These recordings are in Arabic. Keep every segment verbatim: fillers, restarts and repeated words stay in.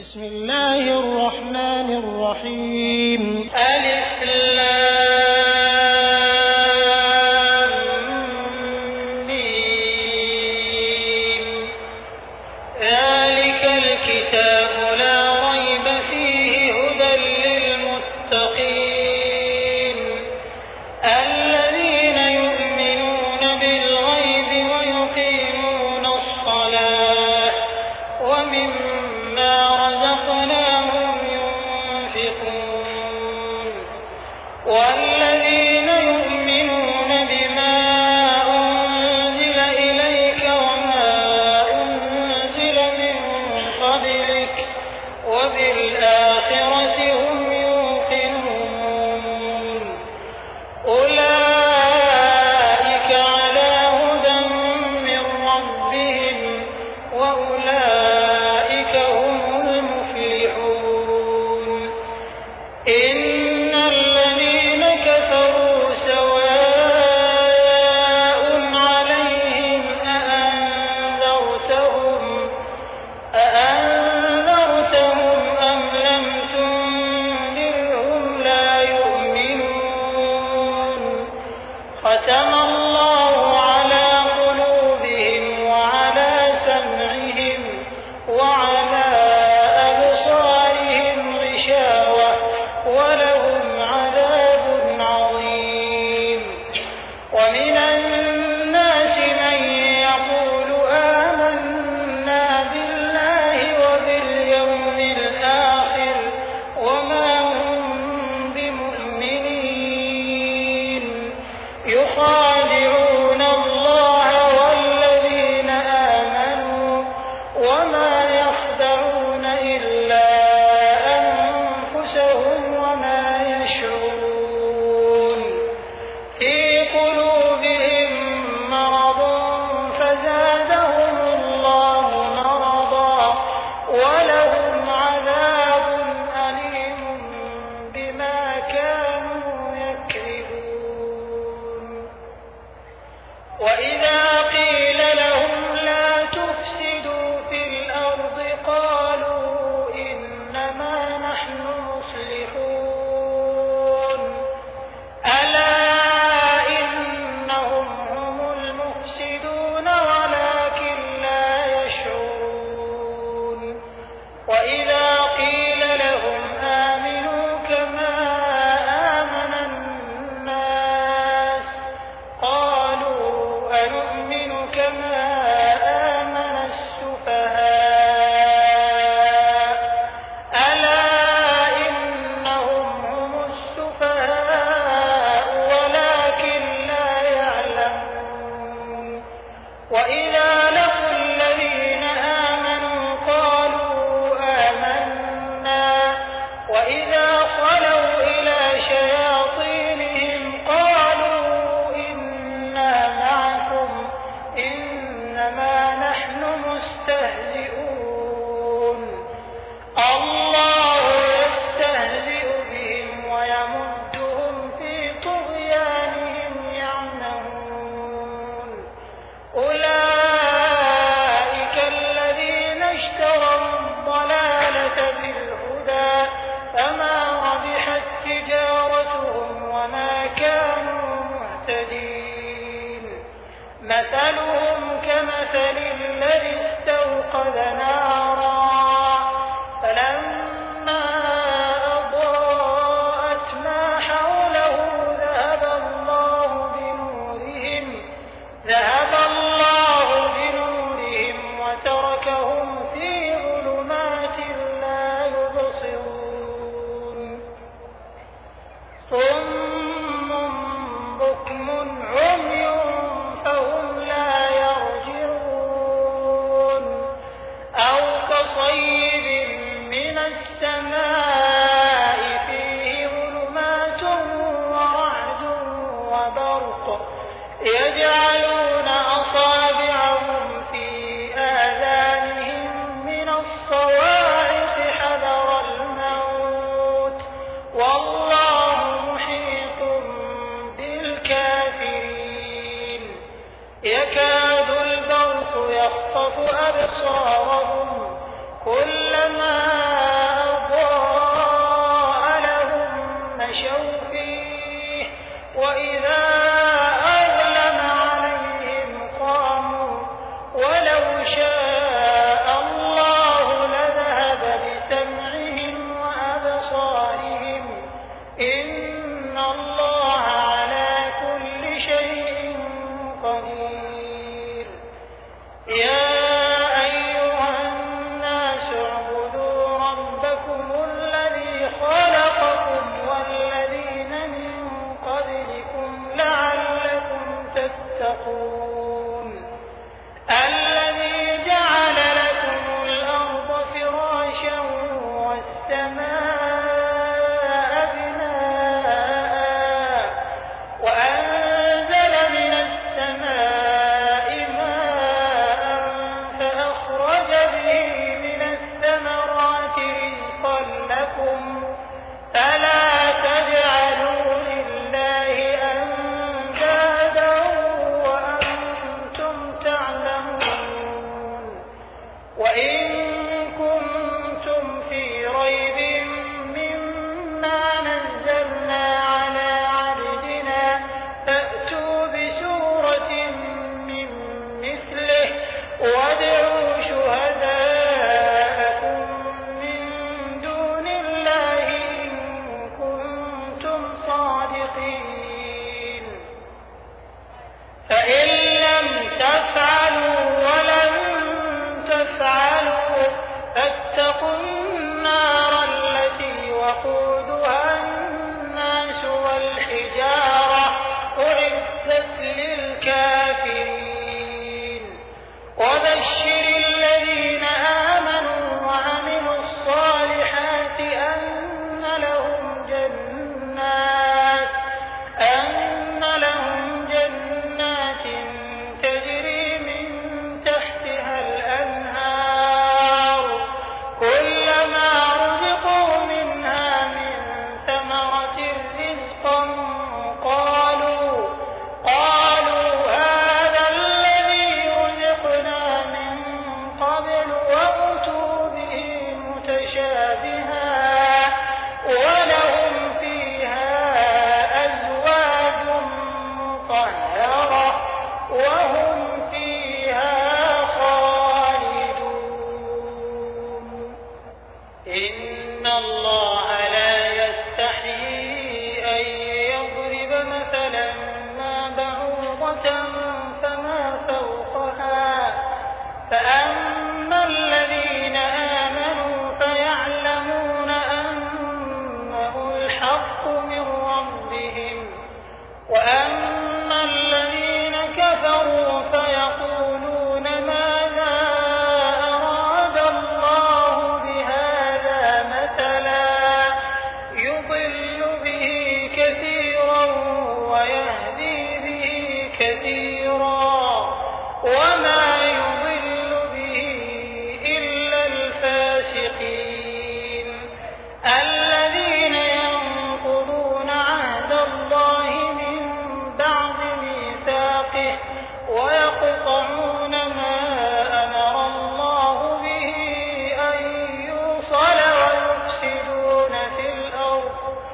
بسم الله الرحمن الرحيم. ألف لام ميم. ذلك الكتاب لا ريب فيه هدى للمتقين الذين يؤمنون بالغيب ويقيمون الصلاة ومما رزقناهم ينفقون والذين يؤمنون بما أنزل إليك وما أنزل من قبلك وبالآخرة هم يوقنون أولئك على هدى من ربهم وأولئك هم المفلحون. إن الذين كفروا سواء عليهم أأنذرتهم أأنذرتهم أم لم تنذرهم لا يؤمنون. ختم الله على قلوبهم وعلى سمعهم وعلى أبصارهم غشاوة ولهم عذاب عظيم. ومن الناس من يقول آمنا بالله وباليوم الآخر وما هم بمؤمنين يخادعون الله والذين آمنوا وما يخدعون إلا أنفسهم وما يشعرون. في قلوبهم مرض فزادهم الله مرضا ولهم عذاب أليم بما كانوا يكذبون. وإذا قيل لهم لا تفسدوا في الأرض قالوا إنما نحن مصلحون ألا إنهم هم المفسدون ولكن لا يشعرون. وإذا قيل لهم آمنوا كما آمن الناس قالوا أنؤمن كما آمن السفهاء ألا إنهم هم السفهاء ولكن لا يعلمون. وإذا لقوا الذين آمنوا قالوا آمنا وإذا خلوا إلى شياطينهم قالوا إنا معكم إنما نحن مستهزئون. الله يستهزئ بهم ويمدهم في طغيانهم يعمهون. أولئك الذين اشتروا الضلالة بالهدى فما ربحت تجارتهم وما كانوا مهتدين. مثلهم كمثل الذي استوقد نارا فلما أضاءت ما حوله ذهب الله بنورهم ذهب الله بنورهم وتركهم في ظلمات لا يبصرون. صم بكم عمي فهم لا يرجعون. أو متشابها ولهم فيها أزواج مطهرة وهم فيها خالدون. إن الله لا يستحيي أن يضرب مثلا ما بعوضة فما فوقها فأما الذين آمنوا فيعلمون أنه الحق من ربهم وأما الذين كفروا فيقولون ماذا أراد الله بهذا مثلا يضل به كثيرا ويهدي به كثيرا وما يضل به إلا الفاسقين الذين ينقضون عهد الله من بعد ميثاقه ويقطعون ما أمر الله به أن يوصل ويفسدون في الأرض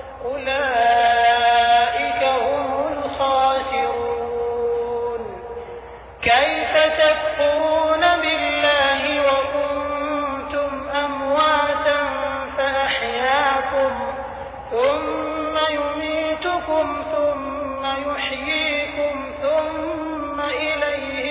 أولئك هم الخاسرون. كيف تكفرون بالله وكنتم أمواتا فأحياكم ثم يميتكم ثم يحييكم ثم إليه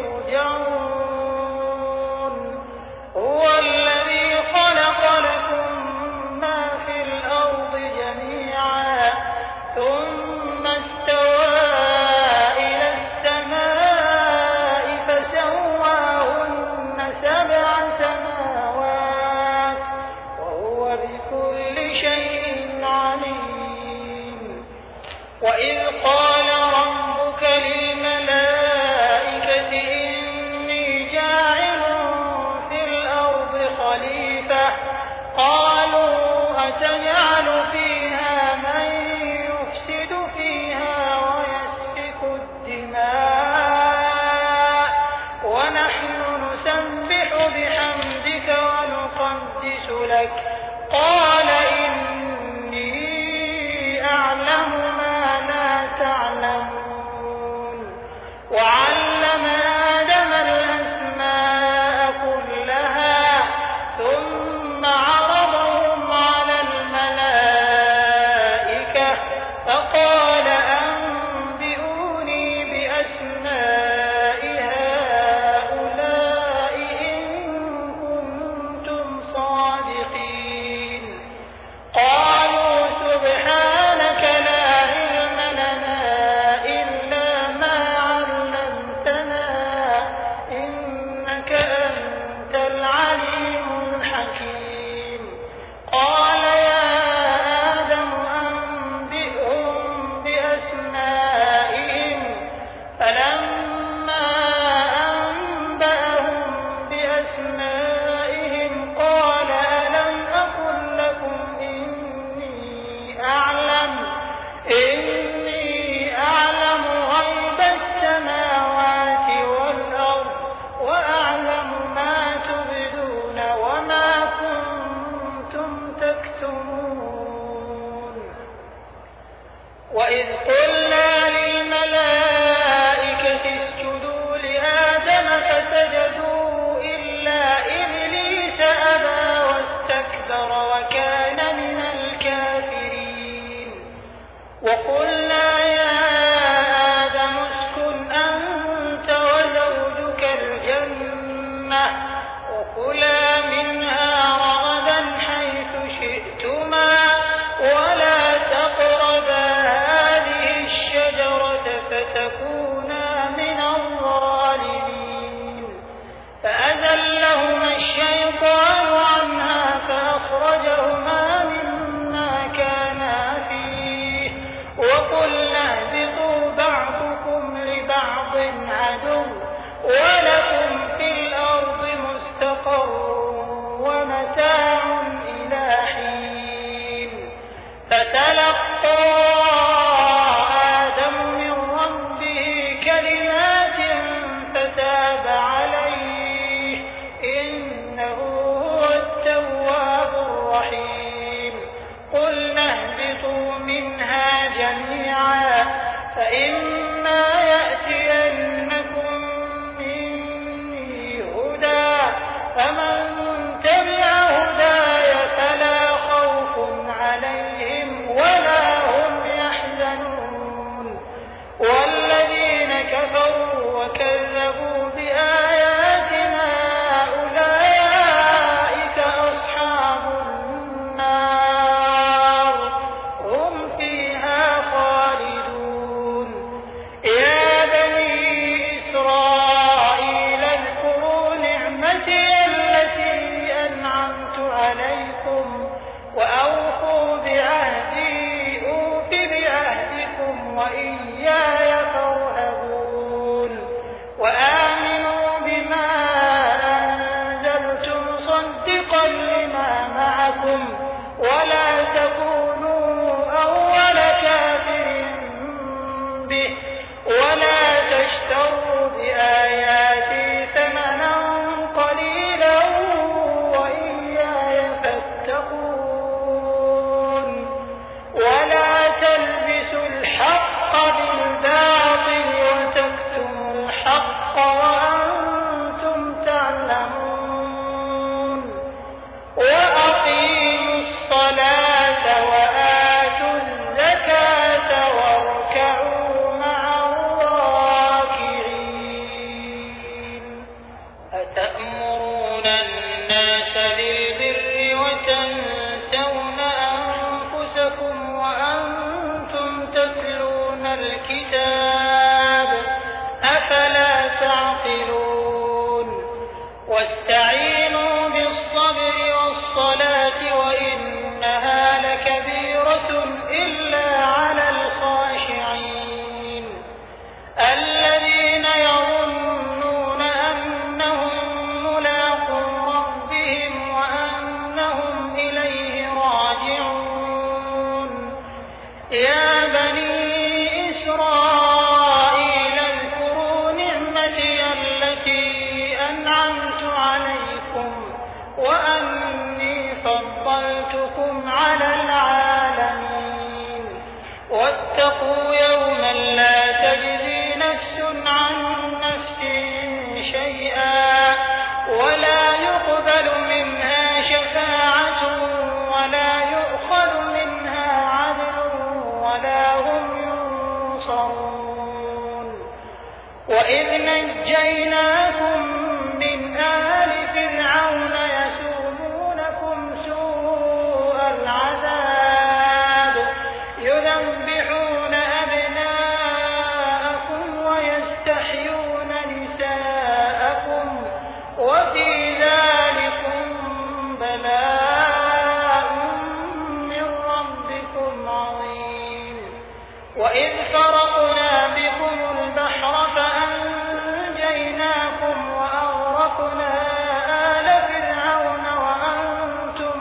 ترجعون. هو الذي خلق لكم ما في الأرض جميعا ثم استوى إلى السماء فسواهن سبع سماوات وهو بكل شيء عليم. وإذ قال ربك للملائكة إني جاعل في الأرض خليفة قالوا أتجعل فيها من يفسد فيها ويسفك الدماء ونحن نسبح بحمدك ونقدس لك قال إني أعلم ما لا تعلمون. وعلم آدم الأسماء كلها ثم عرضهم على الملائكة فقال أنبئوني بأسماء هؤلاء إن كنتم صادقين. قالوا سبحانك لا علم لنا إلا ما علمتنا إنك أنت العليم الحكيم. قال يا آدم أنبئهم بأسمائهم فلما أنبأهم بأسمائهم قال ألم أقل لكم إني أعلم إني أعلم غيب السماوات والأرض وأعلم ما تبدون وما كنتم تكتمون. وإذ قلنا للملائكة اسجدوا لآدم فسجدوا إلا إبليس أبى واستكبر وكان من الكافرين. وقلنا يا آدم اسكن أنت وزوجك الجنة وكلا منها رغدا حيث شئتما ولا تقربا هذه الشجرة فتكونا من الظالمين. فأزلهما الشيطان عنها فأخرجهما مما كانا فيه وقلنا عليكم وأوفوا بعهدي أوف بعهدكم وإياي فارهبون وآمنوا بما أنزلت مصدقا لما معكم ولا تكونوا أول كافر به ولا تشتروا بآياتي ثمنا قليلا وإياي فاتقون ولا تلبسوا الحق بالباطل وتكتموا الحق وأنتم تعلمون وأقيموا الصلاة وآتوا الزكاة واركعوا مع الراكعين أتأمرون الناس بالبر وتنسون أنفسكم وأنتم تتلون الكتاب أفلا تعقلون واستعينوا بالصبر والصلاة وإنها لكبيرة إلا على الخاشعين الذين يظنون أنهم ملاقو ربهم وأنهم إليه راجعون يا بني إسرائيل اذكروا نعمتي التي أنعمت عليكم وأني فضلتكم على العالمين واتقوا يوما لا تجزي نفس عن نفس شيئا ولا يقبل منها شفاعة ولا يؤخذ منها عدل ولا هم ينصرون وإذ نجيناكم من آل فرعون يسومونكم سوء العذاب يذبحون أبناءكم ويستحيون نساءكم وفي ذلكم بلاء من ربكم عظيم وإذ فرقنا بكم البحر فأنجيناكم وأغرقنا آل فرعون وأنتم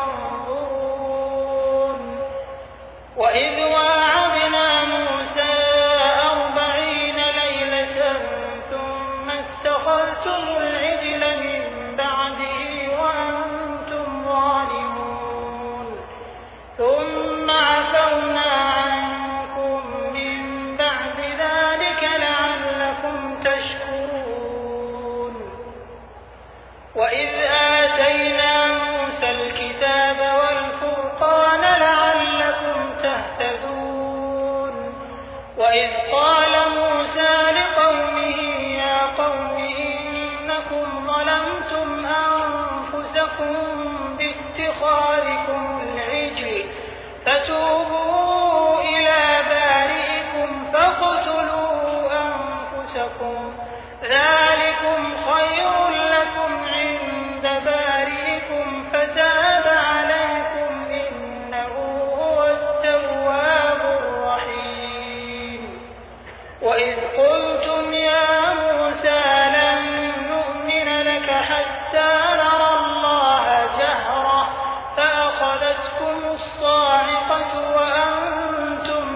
تنظرون وإذ واعدنا موسى أربعين ليلة ثم اتخذتم العجل من بعده وأنتم ظالمون ثم عفونا عنكم من بعد ذلك لعلكم تشكرون وإذ آتينا موسى الكتاب والفرقان لعلكم تهتدون وإذ قال موسى لقومه يا قوم إنكم ظلمتم أنفسكم باتخاذكم العجل فتوبوا إلى بارئكم فاقتلوا أنفسكم ذلكم خير لكم عند بارئكم فتاب عليكم إنه هو التواب الرحيم وإذ قلتم يا موسى لن نؤمن لك حتى نرى الله جهرة فأخذتكم الصاعقة وأنتم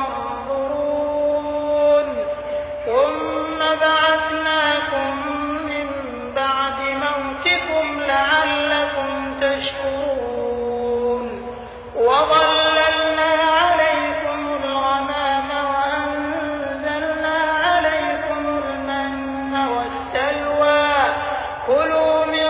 تنظرون ثم بعثناكم من بعد موتكم لعلكم تشكرون وظللنا عليكم الغمام وأنزلنا عليكم المن والسلوى كلوا من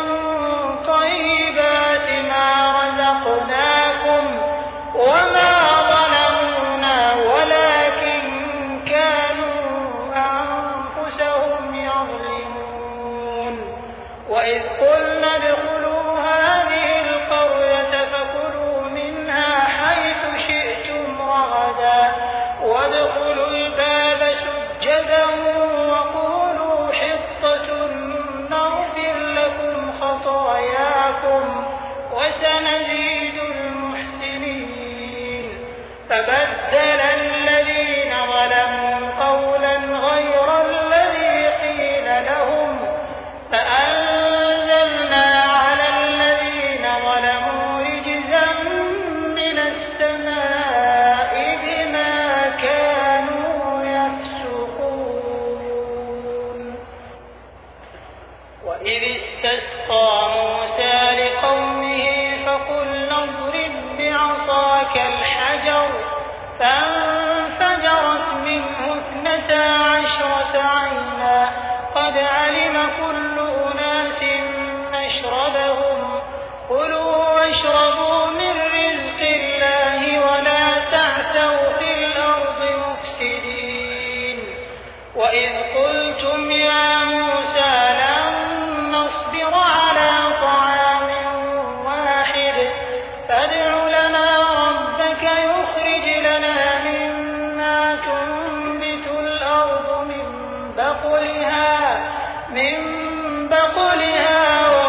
طيبات ما رزقناكم وما ظلمونا ولكن كانوا أنفسهم يظلمون وإذ قلنا ادخلوا هذه القرية فكلوا منها حيث شئتم رغدا وادخلوا الباب سجدا وقولوا حطة نغفر لكم خطاياكم وسنزيد المحسنين فبدل الذين ظلموا قولا غير الذي قيل لهم فأنزلنا على الذين ظلموا رجزا من السماء بما كانوا يفسقون. وإذ استسقى موسى لقومه فقلنا اضرب بعصاك الحجر فانفجرت منه اثنتا عشرة عينا قد علم كل أناس مشربهم كلوا واشربوا من رزق الله ولا تعثوا في الأرض مفسدين. وإذ قلتم يا موسى لن نصبر على طعام واحد فادع لنا ربك يخرج لنا مما تنبت الأرض من بقلها من بقلها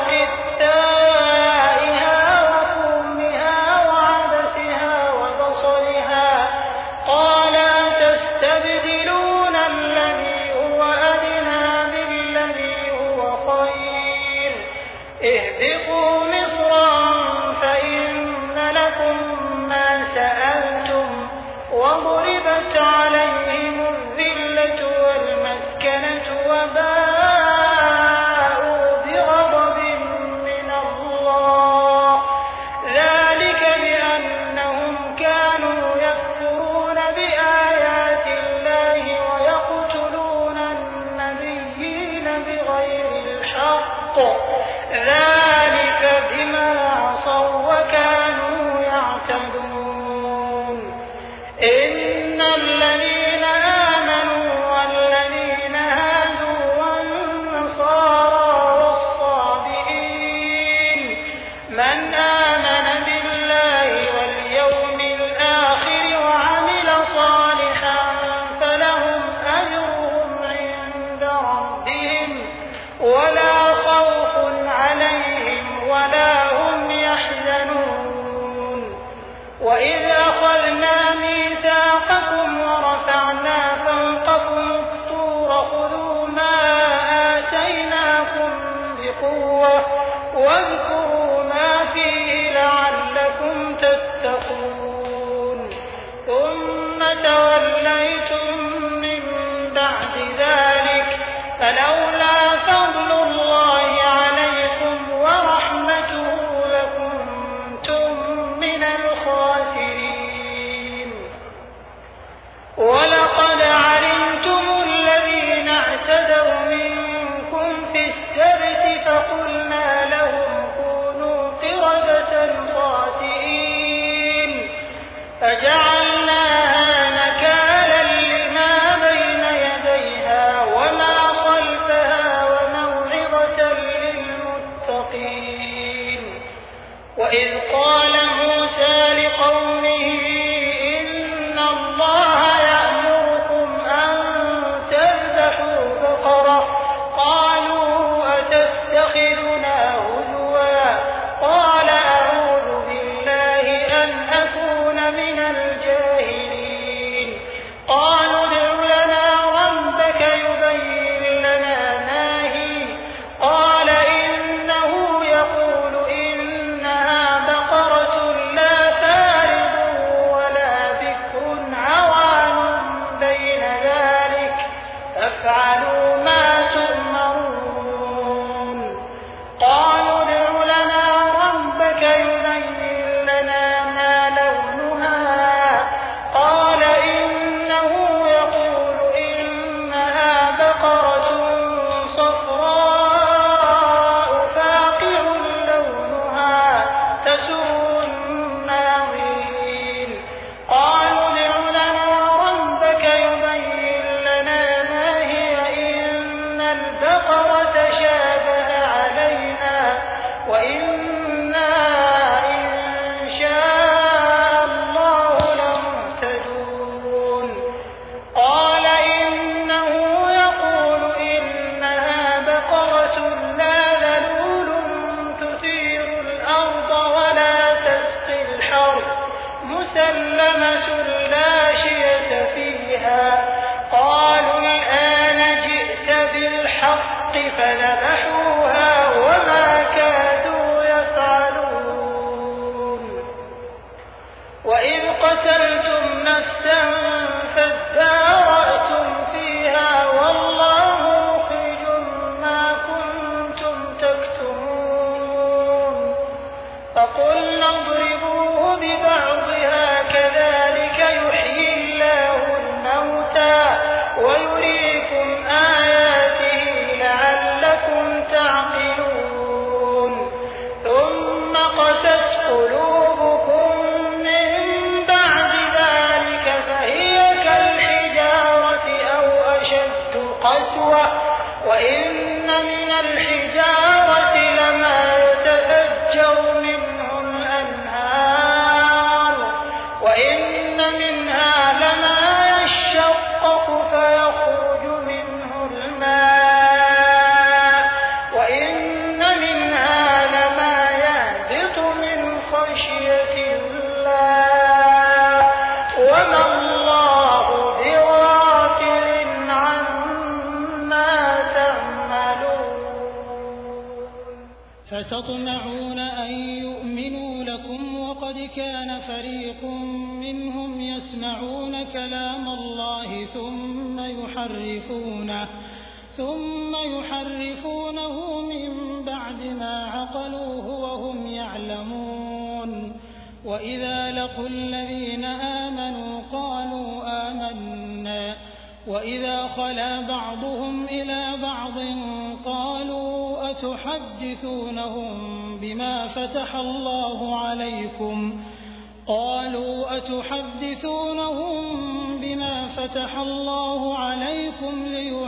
وقثائها وفومها وعدسها وبصلها قال أتستبدلون الذي هو أدنى بالذي هو خير اهبطوا مصرا فإن لكم ما سألتم وضربت عليهم الذلة والمسكنة وباءوا بغضب من الله ذلك بأنهم كانوا يكفرون بآيات الله ويقتلون النبيين بغير الحق ذلك بما عصوا وكانوا يعتدون. إن الذين آمنوا والذين هادوا والنصارى والصابئين من آمن بالله واليوم الآخر وعمل صالحا فلهم أجرهم عند ربهم ولا خوف عليهم ولا هم يحزنون. وإذ أخذنا ميثاقكم ورفعنا فوقكم الطور خذوا ما آتيناكم بقوة واذكروا ما فيه لعلكم تتقون ثم توليتم من بعد ذلك فلولا فضل الله عليكم ورحمته لكنتم من الخاسرين. ولقد علمتم الذين اعتدوا منكم في السبت فقلنا لهم كونوا قردة خاسئين فجعلناها نكالا لما بين يديها وما خلفها وموعظة للمتقين. وإذ قال موسى لقومه إن الله يأمركم أن تذبحوا بقرة قالوا أتتخذنا هزوا قال أعوذ بالله أن أكون من الجاهلين. قالوا ادع لنا ربك يبين لنا ما هي قال إنه يقول إنها بقرة مسلمة لا شية فيها قالوا الآن جئت بالحق فذبحوها وما كادوا يفعلون وإذ قتلتم نفسا فادارأتم فيها والله مخرج ما كنتم تكتمون فقلنا اضربوه ببعضها كذلك يحيي الله الموتى ويريكم آياته لعلكم تعقلون ثم قست قلوبكم من بعد ذلك فهي كالحجارة أو أشد قسوة وإن من الحجارة لما يتفجر منه الأنهار وإن منها لما يشقق فيخرج منه الماء وإن منها لما يهبط من خشية الله وما الله بغافل عما تعملون فتطمعون أن يؤمنوا لكم وقد كان فريق منهم يسمعون كلام الله ثم يحرفونه ثم يحرفونه من بعد ما عقلوه وهم يعلمون وإذا لقوا الذين آمنوا قالوا آمنا وإذا خلا بعضهم إلى بعض قالوا أتحدثونهم بما فتح الله عليكم قالوا أتحدثونهم بما فتح الله عليكم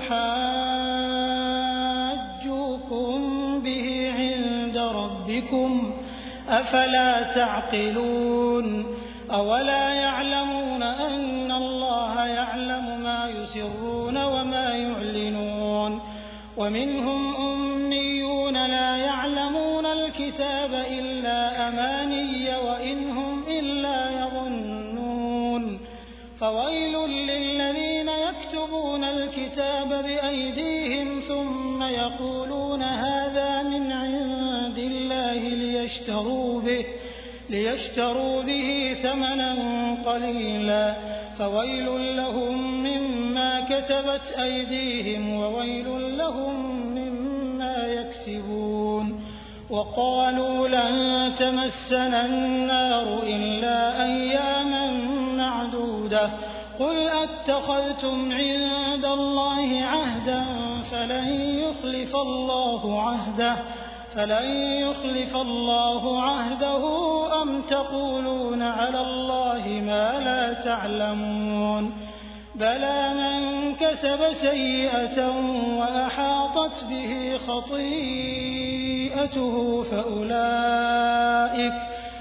ليحاجوكم به عند ربكم أفلا تعقلون أولا يعلمون أن الله يعلم ما يسرون وما يعلنون ومنهم أميون لا يعلمون الكتاب إلا أماني وإن هم إلا يظنون فويل للذين يكتبون الكتاب بأيديهم ثم يقولون هذا من عند الله ليشتروا به ليشتروا به ثمنا قليلا فويل لهم مما كتبت أيديهم وويل لهم مما يكسبون وقالوا لن تمسنا النار إلا أياما معدودة قل أتخذتم عند الله عهدا فلن يخلف الله عهده فلن يخلف الله عهده أم تقولون على الله ما لا تعلمون بلى من كسب سيئة وأحاطت به خطيئته فأولئك,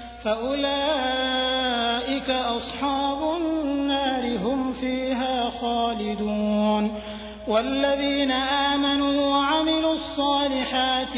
فأولئك أصحاب النار هم فيها خالدون والذين آمنوا وعملوا الصالحات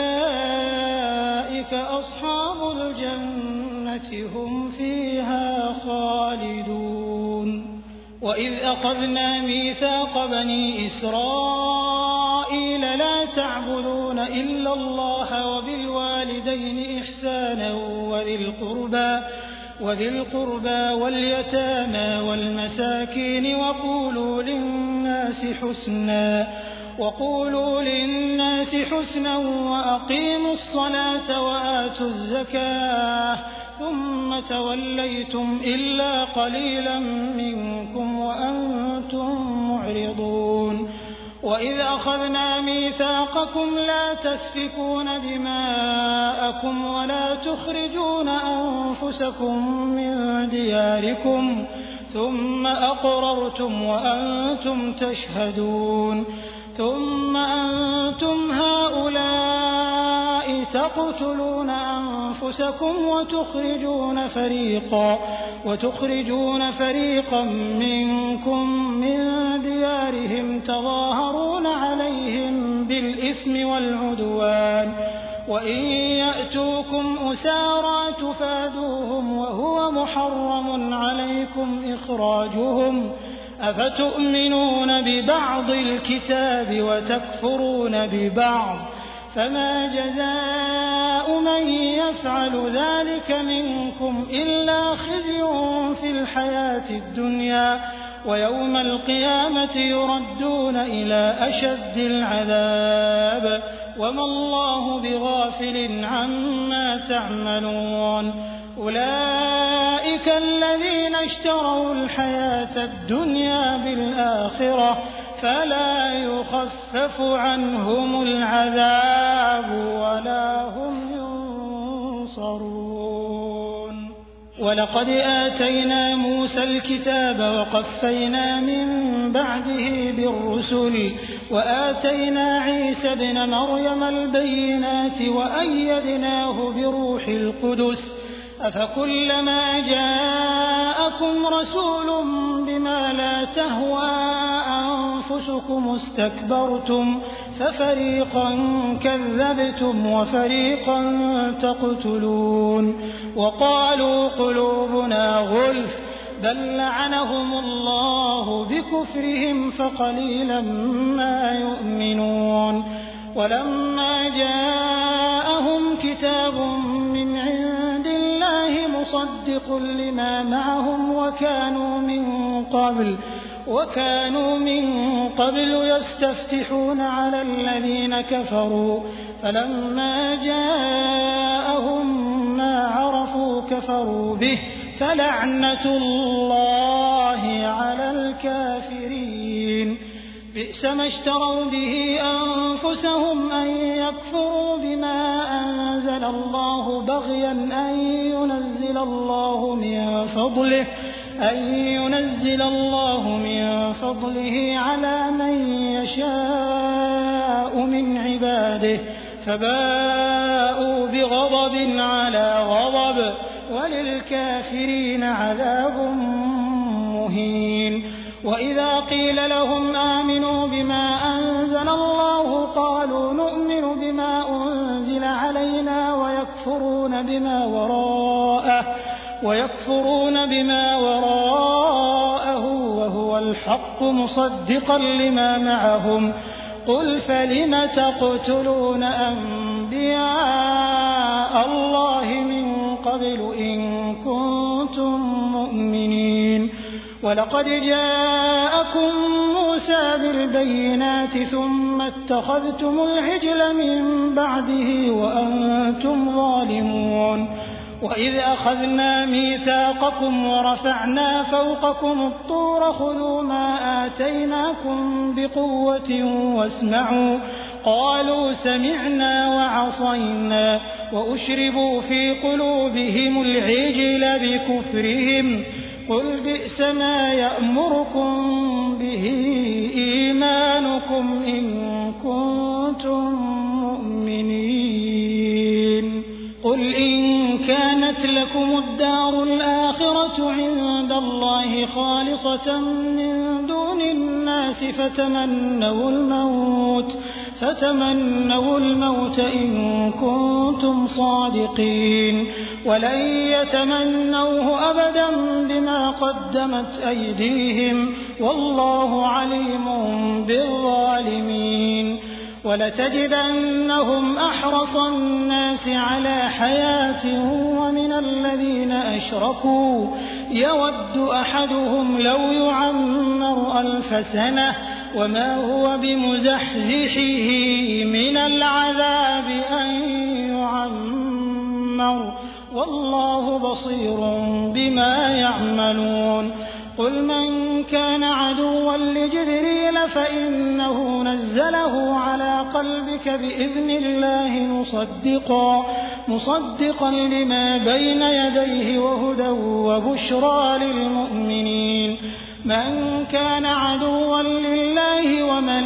أولئك أصحاب الجنة هم فيها خالدون وإذ أخذنا ميثاق بني إسرائيل لا تعبدون إلا الله وبالوالدين إحسانا وذي القربى وذي القربى واليتامى والمساكين وقولوا للناس حسنا وقولوا للناس حسنا وأقيموا الصلاة وآتوا الزكاة ثم توليتم إلا قليلا منكم وأنتم معرضون وإذ أخذنا ميثاقكم لا تسفكون دماءكم ولا تخرجون أنفسكم من دياركم ثم أقررتم وأنتم تشهدون ثم أنتم هؤلاء تقتلون أنفسكم وتخرجون فريقا وتخرجون فريقا منكم من ديارهم تظاهرون عليهم بالإثم والعدوان وإن يأتوكم أسارى تفادوهم وهو محرم عليكم إخراجهم أفتؤمنون ببعض الكتاب وتكفرون ببعض فما جزاء من يفعل ذلك منكم إلا خزي في الحياة الدنيا ويوم القيامة يردون إلى أشد العذاب وما الله بغافل عما تعملون أولئك الذين اشتروا الحياة الدنيا بالآخرة فلا يخفف عنهم العذاب ولا هم ينصرون ولقد آتينا موسى الكتاب وقفينا من بعده بالرسل وآتينا عيسى ابن مريم البينات وأيدناه بروح القدس أفكلما جاءكم رسول بما لا تهوى أنفسكم استكبرتم ففريقا كذبتم وفريقا تقتلون وقالوا قلوبنا غلف بل لعنهم الله بكفرهم فقليلا ما يؤمنون ولما جاءهم كتاب من عند الله مصدق لما معهم وكانوا من قبل وكانوا من قبل يستفتحون على الذين كفروا فلما جاءهم ما عرفوا كفروا به فلعنة الله على الكافرين بئس ما اشتروا به أنفسهم أن يكفروا بما أنزل الله بغيا أن ينزل الله من فضله أن ينزل الله من فضله على من يشاء من عباده فباءوا بغضب على غضب وللكافرين عذاب مهين وإذا قيل لهم آمنوا بما أنزل الله قالوا نؤمن بما أنزل علينا ويكفرون بما وراءه ويكفرون بما وراءه وهو الحق مصدقا لما معهم قل فلم تقتلون أنبياء الله من قبل إن كنتم مؤمنين ولقد جاءكم موسى بالبينات ثم اتخذتم العجل من بعده وأنتم ظالمون وإذ أخذنا ميثاقكم ورفعنا فوقكم الطور خذوا ما آتيناكم بقوة واسمعوا قالوا سمعنا وعصينا وأشربوا في قلوبهم العجل بكفرهم قل بئس ما يأمركم به إيمانكم إن كنتم مؤمنين قل إن كانت لكم الدار الآخرة عند الله خالصة من دون الناس فتمنوا الموت فتمنوا الموت إن كنتم صادقين ولن يتمنوه أبدا بما قدمت أيديهم والله عليم بالظالمين ولتجدنهم أحرص الناس على حياة ومن الذين أشركوا يود أحدهم لو يعمر ألف سنة وما هو بمزحزحه من العذاب أن يعمر والله بصير بما يعملون قل من كان عدوا لجبريل فإنه نزله على قلبك بإذن الله مصدقا مصدقا لما بين يديه وهدى وبشرى للمؤمنين من كان عدوا لله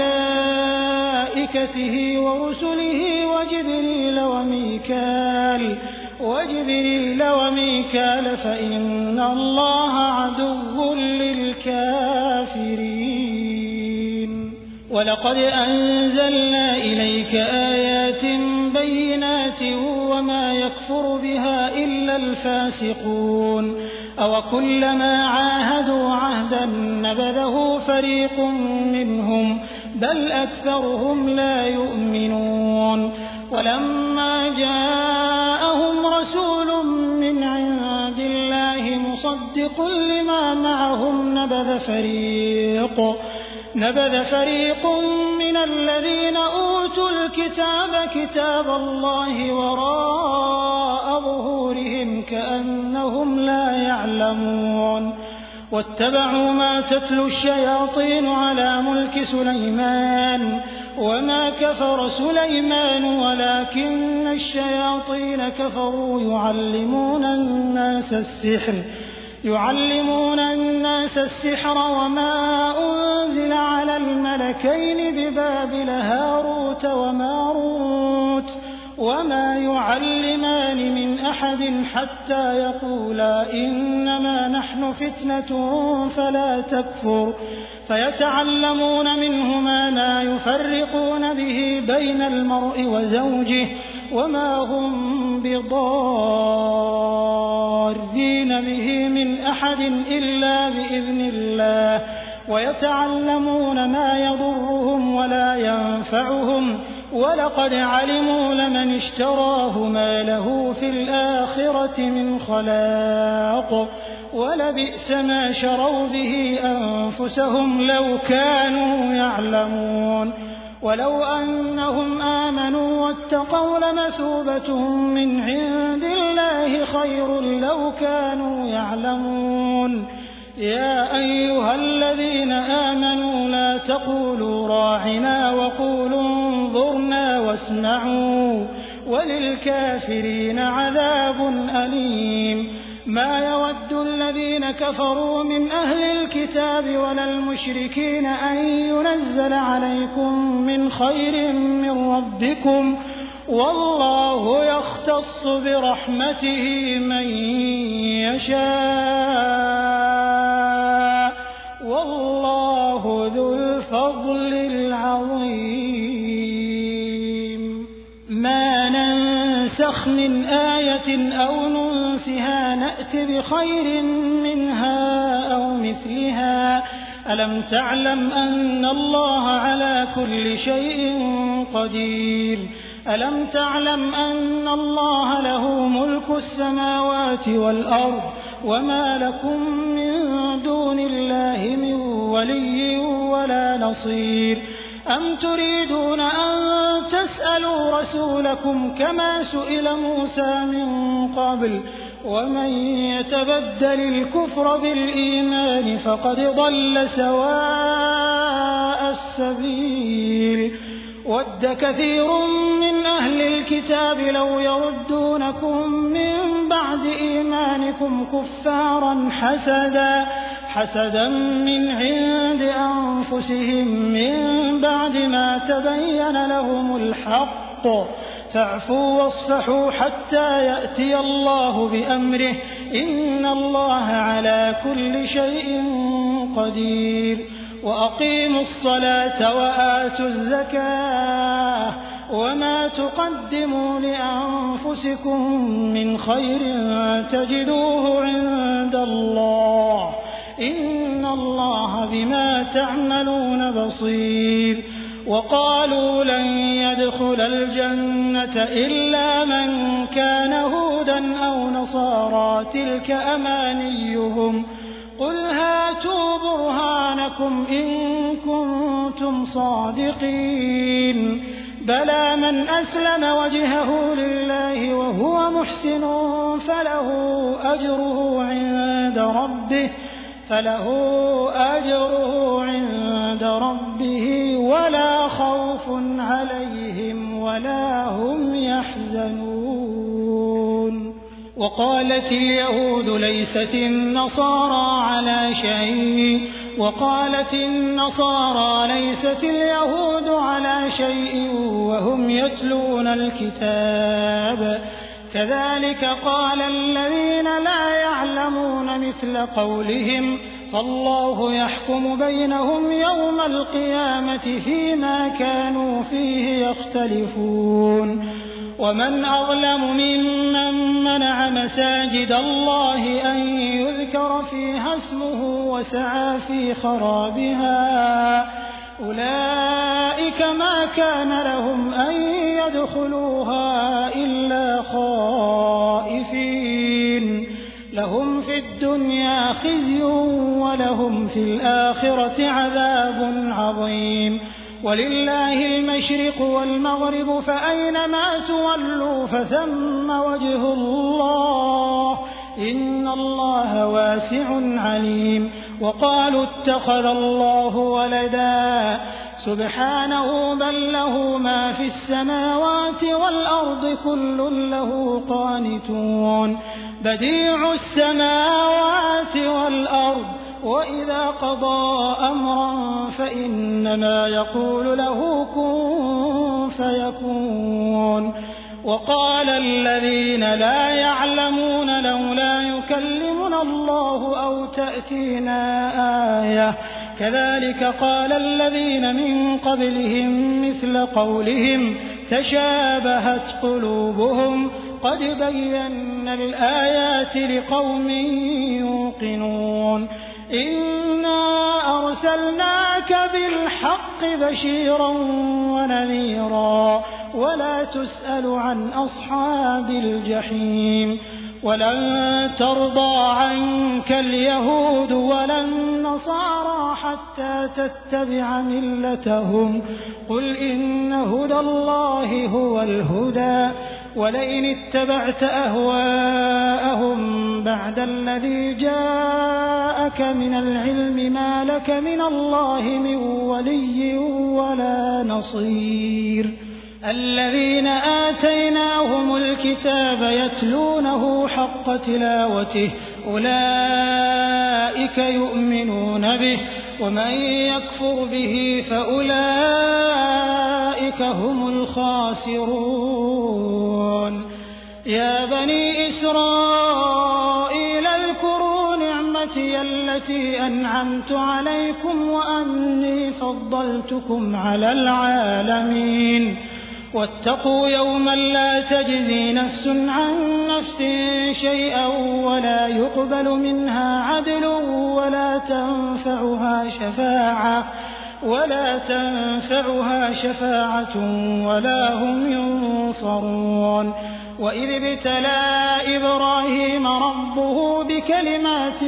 وملائكته ورسله وجبريل وميكال وجبريل وميكال فإن الله عدو للكافرين ولقد أنزلنا إليك آيات بينات وما يكفر بها إلا الفاسقون أو كلما عاهدوا عهدا نبذه فريق منهم بل أكثرهم لا يؤمنون ولما جاءهم رسول من عند الله مصدق لما معهم نبذ فريق نبذ فريق من الذين أوتوا الكتاب كتاب الله وراء ظهورهم كأنهم لا يعلمون واتبعوا ما تتلو الشياطين على ملك سليمان وما كفر سليمان ولكن الشياطين كفروا يعلمون الناس السحر يعلمون الناس السحر وما أنزل على الملكين ببابل هاروت وماروت وما يعلمان من أحد حتى يقولا إنما نحن فتنة فلا تكفر فيتعلمون منهما ما يفرقون به بين المرء وزوجه وما هم بضارين به من أحد إلا بإذن الله ويتعلمون ما يضرهم ولا ينفعهم ولقد علموا لمن اشتراه ما له في الآخرة من خلاق ولبئس ما شروا به أنفسهم لو كانوا يعلمون ولو أنهم آمنوا واتقوا لمثوبة من عند الله خير لو كانوا يعلمون يا أيها الذين آمنوا لا تقولوا راعنا وقولوا انظرنا واسمعوا وللكافرين عذاب أليم ما يود الذين كفروا من أهل الكتاب ولا المشركين أن ينزل عليكم من خير من ربكم والله يختص برحمته من يشاء والله ذو الفضل العظيم ما ننسخ من آية أو ننسها نأت بخير منها أو مثلها ألم تعلم أن الله على كل شيء قدير ألم تعلم أن الله له ملك السماوات والأرض وما لكم من دون الله من ولي ولا نصير أم تريدون أن تسألوا رسولكم كما سئل موسى من قبل ومن يتبدل الكفر بالإيمان فقد ضل سواء السبيل ود كثير من أهل الكتاب لو يردونكم من بعد إيمانكم كفارا حسدا حسدا من عند أنفسهم من بعد ما تبين لهم الحق فاعفوا واصفحوا حتى يأتي الله بأمره إن الله على كل شيء قدير وأقيموا الصلاة وآتوا الزكاة وما تقدموا لأنفسكم من خير تجدوه عند الله إن الله بما تعملون بصير وقالوا لن يدخل الجنة إلا من كان هودا أو نصارى تلك أمانيهم قل هاتوا برهانكم إن كنتم صادقين بلى من أسلم وجهه لله وهو محسن فله أجره عند ربه فله أجره عند ربه ولا خوف عليهم ولا هم يحزنون وقالت اليهود ليست النصارى على شيء وقالت النصارى ليست اليهود على شيء وهم يتلون الكتاب كذلك قال الذين لا يعلمون مثل قولهم فالله يحكم بينهم يوم القيامة فيما كانوا فيه يختلفون ومن أظلم ممن منع مساجد الله أن يذكر فيها اسمه وسعى في خرابها أولئك ما كان لهم أن يدخلوها إلا خائفين لهم في الدنيا خزي ولهم في الآخرة عذاب عظيم ولله المشرق والمغرب فأينما تولوا فثم وجه الله إن الله واسع عليم وقالوا اتخذ الله ولدا سبحانه بل له ما في السماوات والأرض كل له قانتون بديع السماوات والأرض وإذا قضى أمرا فإنما يقول له كن فيكون وقال الذين لا يعلمون لولا يكلمنا الله أو تأتينا آية كذلك قال الذين من قبلهم مثل قولهم تشابهت قلوبهم قد بينا الآيات لقوم يوقنون إنا أرسلناك بالحق بشيرا ونذيرا ولا تسأل عن أصحاب الجحيم ولن ترضى عنك اليهود ولا النصارى حتى تتبع ملتهم قل إن هدى الله هو الهدى ولئن اتبعت أهواءهم بعد الذي جاءك من العلم ما لك من الله من ولي ولا نصير الذين آتيناهم الكتاب يتلونه حق تلاوته أولئك يؤمنون به ومن يكفر به فأولئك هم الخاسرون يا بني إسرائيل اذكروا نعمتي التي أنعمت عليكم وأني فضلتكم على العالمين واتقوا يوما لا تجزي نفس عن نفس شيئا ولا يقبل منها عدل ولا تنفعها شفاعة ولا تنفعها شفاعة ولا هم ينصرون وإذ ابتلى إبراهيم ربه بكلمات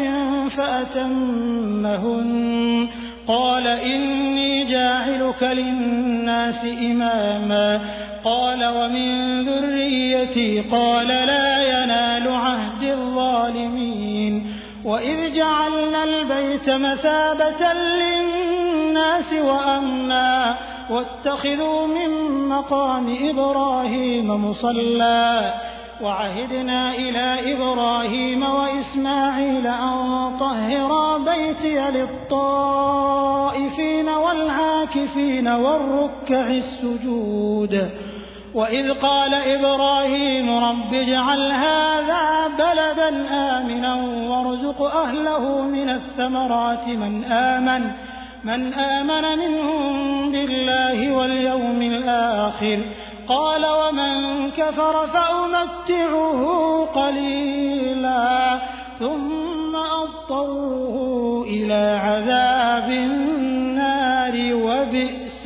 فأتمهن قال إني جاعلك للناس إماما قال ومن ذريتي قال لا ينال عهد الظالمين وإذ جعلنا البيت مثابة للناس وأمنا واتخذوا من مقام إبراهيم مصلى وعهدنا إلى إبراهيم وإسماعيل أن طهرا بيتي للطائفين والعاكفين والركع السجود وإذ قال إبراهيم رب اجعل هذا بلدا آمنا وارزق أهله من الثمرات من آمن من آمن منهم بالله واليوم الآخر قال ومن كفر فأمتعه قليلا ثم أضطره إلى عذاب النار وبئس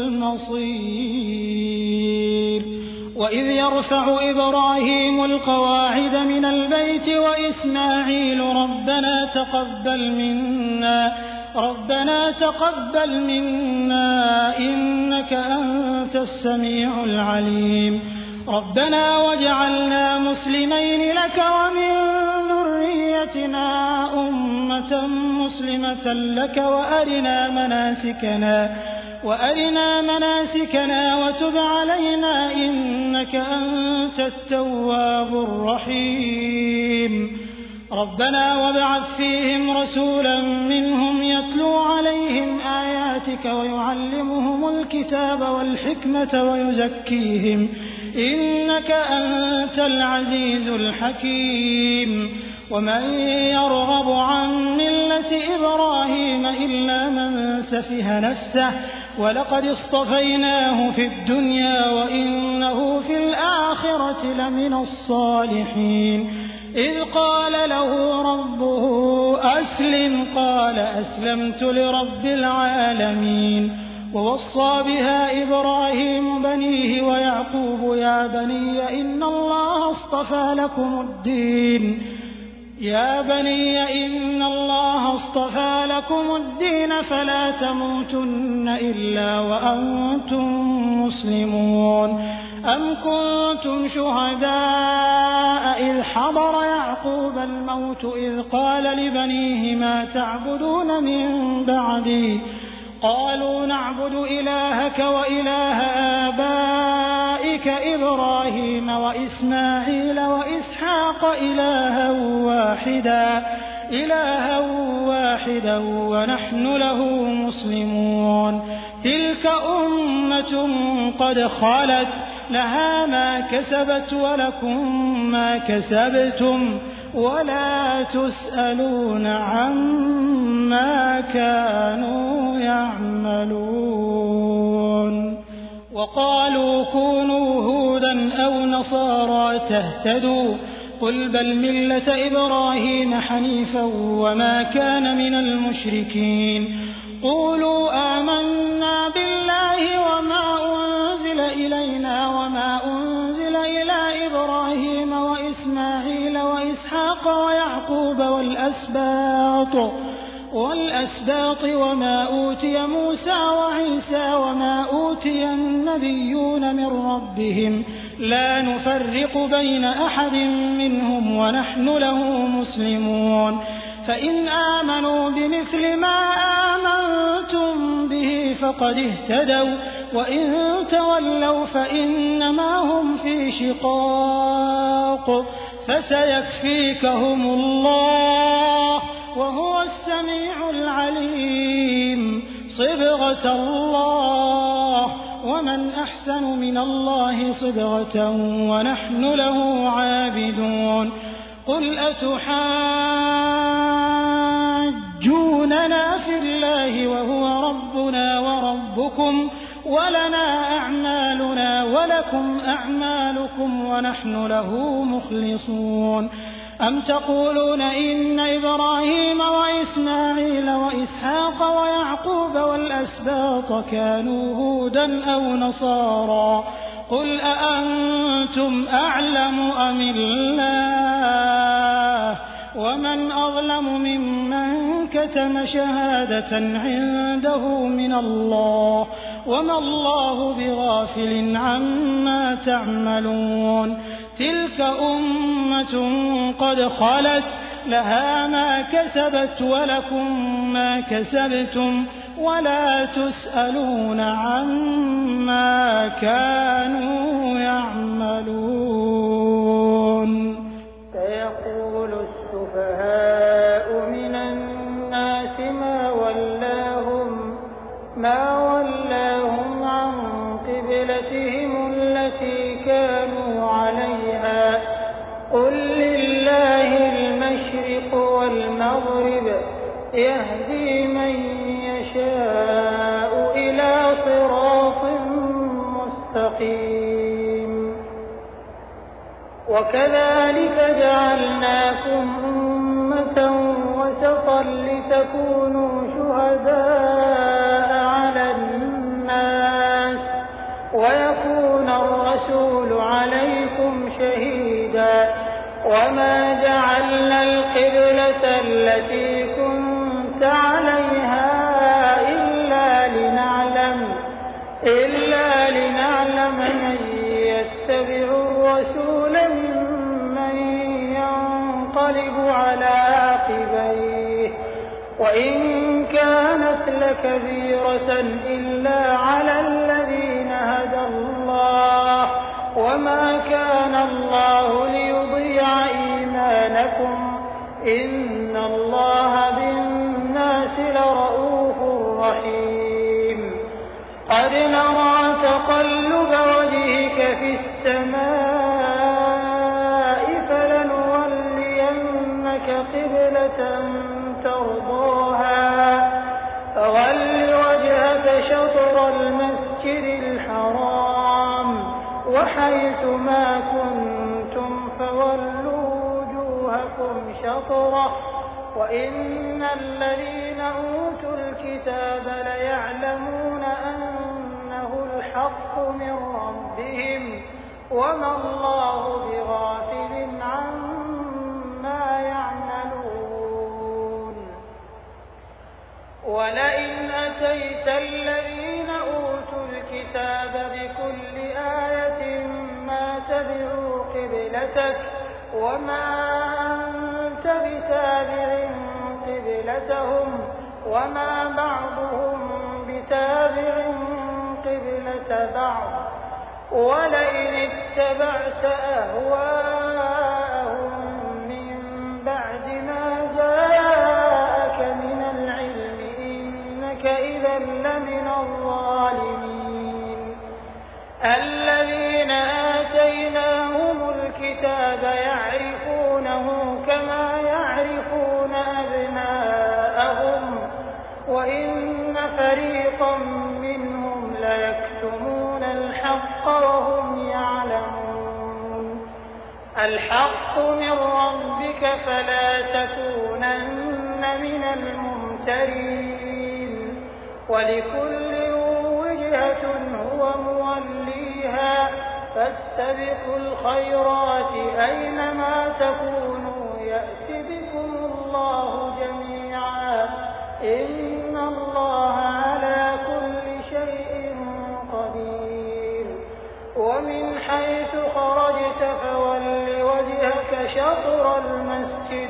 المصير وإذ يرفع إبراهيم القواعد من البيت وإسماعيل ربنا تقبل منا ربنا تقبل منا إنك أنت السميع العليم ربنا واجعلنا مسلمين لك ومن ذريتنا أمة مسلمة لك وأرنا مناسكنا وأرنا مناسكنا وتب علينا إنك أنت التواب الرحيم ربنا وابعث فيهم رسولا منهم يتلو عليهم آياتك ويعلمهم الكتاب والحكمة ويزكيهم إنك أنت العزيز الحكيم ومن يرغب عن ملة إبراهيم إلا من سفه نفسه ولقد اصطفيناه في الدنيا وإنه في الآخرة لمن الصالحين إذ قال له ربه أسلم قال أسلمت لرب العالمين ووصى بها إبراهيم بنيه ويعقوب يا بني إن الله اصطفى لكم الدين يا بني إن الله اصطفى لكم الدين فلا تموتن إلا وأنتم مسلمون أم كنتم شهداء إذ حضر يعقوب الموت إذ قال لبنيه ما تعبدون من بعدي قالوا نعبد إلهك وإله آبائك إبراهيم وإسماعيل وإسحاق إلها واحدا إلها واحدا ونحن له مسلمون تلك أمة قد خلت لها ما كسبت ولكم ما كسبتم ولا تسألون عما كانوا يعملون وقالوا كونوا هودا أو نصارى تهتدوا قل بل ملة إبراهيم حنيفا وما كان من المشركين قولوا آمنا بالله وما أنزل إلينا وما أنزل إلى إبراهيم وإسماعيل وإسحاق ويعقوب والأسباط والأسباط وما أوتي موسى وعيسى وما أوتي النبيون من ربهم لا نفرق بين أحد منهم ونحن له مسلمون فإن آمنوا بمثل ما آمنتم به فقد اهتدوا وإن تولوا فإنما هم في شقاق فسيكفيكهم الله وهو السميع العليم صبغة الله ومن أحسن من الله صبغة ونحن له عابدون قل أتحاجوننا في الله وهو ربنا وربكم ولنا أعمالنا ولكم أعمالكم ونحن له مخلصون أم تقولون إن إبراهيم وإسماعيل وإسحاق ويعقوب والأسباط كانوا هودا أو نصارى قل أأنتم أعلم أم الله ومن أظلم ممن كتم شهادة عنده من الله وما الله بغافل عما تعملون تلك أمة قد خلت لها ما كسبت ولكم ما كسبتم ولا تسألون عما كانوا يعملون سيقول السفهاء من الناس ما ولاهم ما ولاهم عن قبلتهم التي كانوا عليها قل لله المشرق والمغرب يهدي من يشاء إلى صراط مستقيم وكذلك جعلناكم أمة وسطا لتكونوا شهداء على الناس ويكون الرسول عليكم شهيدا وما جعلنا القبلة التي كنت عليها إلا لنعلم إلا لنعلم من يتبع الرسول ممن ينقلب على عقبيه وإن كانت لكبيرة إلا على الذين هدى الله وما كان الله ليضيع إيمانكم إن الله بالناس لرءوف رحيم قد نرى تقلب وجهك في السماء فلنولينك قبلة ترضاها فول وجهك شطر المسجد الحرام وحيث ما كنتم فولوا وجوهكم شطره وإن الذين أوتوا الكتاب ليعلمون أنه الحق من ربهم وما الله بغافل عما يعملون. ولئن أتيت الذين أوتوا الكتاب بكل آية ما تبعوا قبلتك وما أنت بتابع قبلتهم وما بعضهم بتابع قبلة بعض ولئن اتبعت أهواءهم من بعد ما جاءك من العلم إنك إذا لمن الظالمين. الذين آتيناهم الكتاب يعرفونه كما يعرفون أبناءهم وإن فريقا منهم ليكتمون الحق وهم يعلمون. الحق من ربك فلا تكونن من الممترين ولكل وجهة هو موليها فاستبقوا الخيرات أينما تكونوا يأت بكم الله جميعا إن الله على كل شيء قدير. ومن حيث خرجت فول وجهك شطر المسجد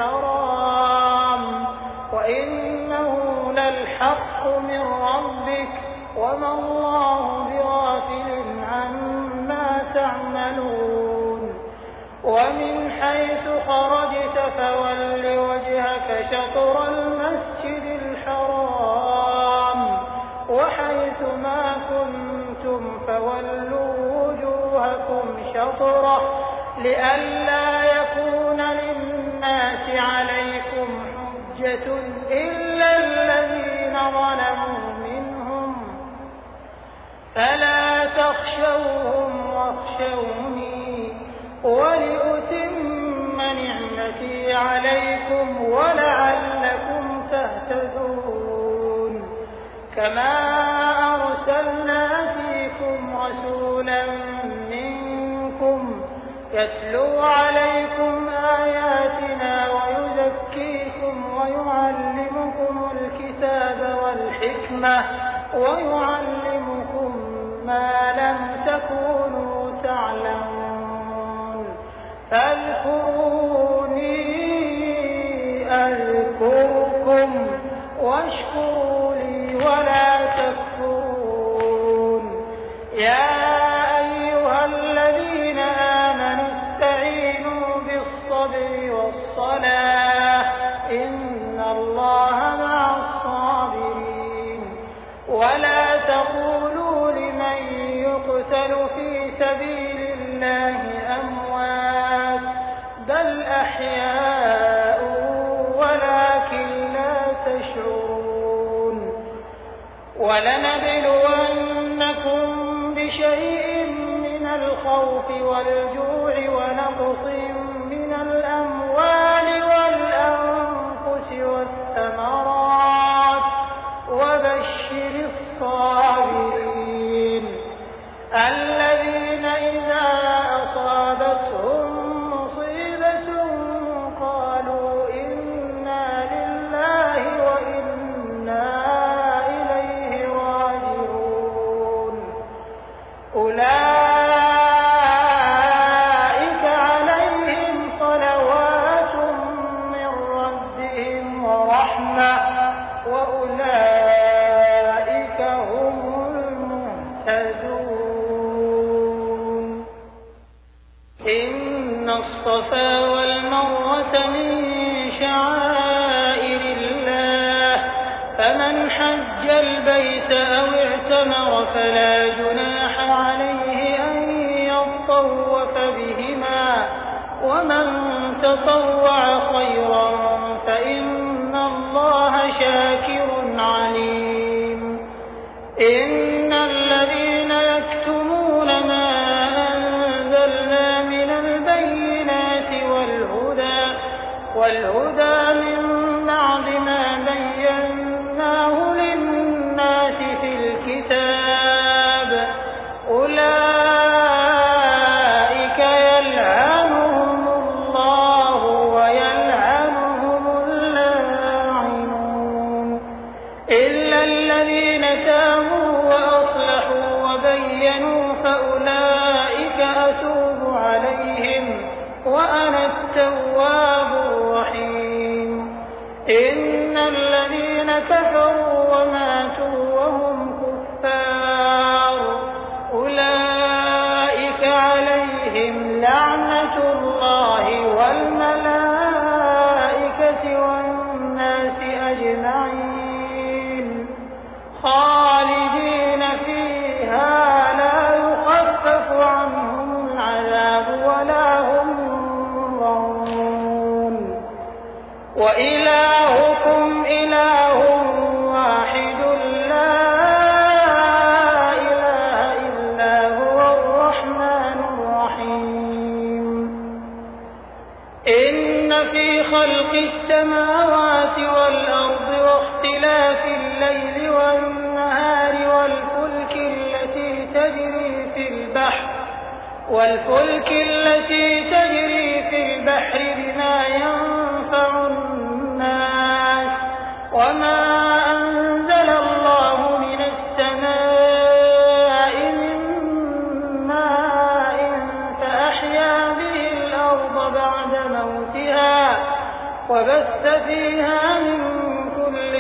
الحرام وإنه للحق من ربك وما الله بغافل عما تعملون. ومن حيث خرجت فول وجهك شطر المسجد الحرام وحيث ما كنتم فولوا وجوهكم شطره لئلا يكون للناس عليكم حجة إلا الذين ظلموا منهم فلا تخشوهم واخشوني ولأتم نعمتي عليكم ولعلكم تهتدون. كما أرسلنا فيكم رسولا منكم يتلو عليكم آياتنا ويزكيكم ويعلمكم الكتاب والحكمة ويعلمكم ما لم تكونوا تعلمون. فاذكروني أذكركم واشكروا لي ولا تكفرون. يا أيها الذين آمنوا استعينوا بالصبر والصلاة إن الله مع الصابرين. ولا تقولوا لمن يقتل في سبيل الله أموات بل أحياء ولكن لا تشعرون. ولنبلونكم بشيء من الخوف والجوع ونقص من الأموال والأنفس والثمرات وبشر الصابرين الذين إذا أصابتهم مصيبة قالوا إنا لله وإنا إليه راجعون. أولئك عليهم صلوات من ربهم ورحمة وأولئك هم المهتدون. إن الصفا والمروة من شعائر الله فمن حج البيت أو اعتمر فلا جناح عليه أن يطوف بهما ومن تطوع خيرا الهدى من بعد ما بيناه للناس في الكتاب أولئك يلعنهم الله ويلعنهم اللاعنون إلا الذين تابوا وأصلحوا وبينوا فأولئك أتوب عليهم وأنا التواب الرحيم إن الذين كفروا وماتوا وهم كفار أولئك عليهم لعنة الله والملائكة والناس أجمعين خالدين فيها لا يخفف عنهم العذاب ولا هم ينظرون وإلهكم إله واحد لا إله إلا هو الرحمن الرحيم إن في خلق السماوات والأرض واختلاف الليل والنهار والفلك التي تجري في البحر والفلك التي تجري في البحر بما ينفع الناس وما أنزل الله من السماء من ماء فأحيا به الأرض بعد موتها وبث فيها من كل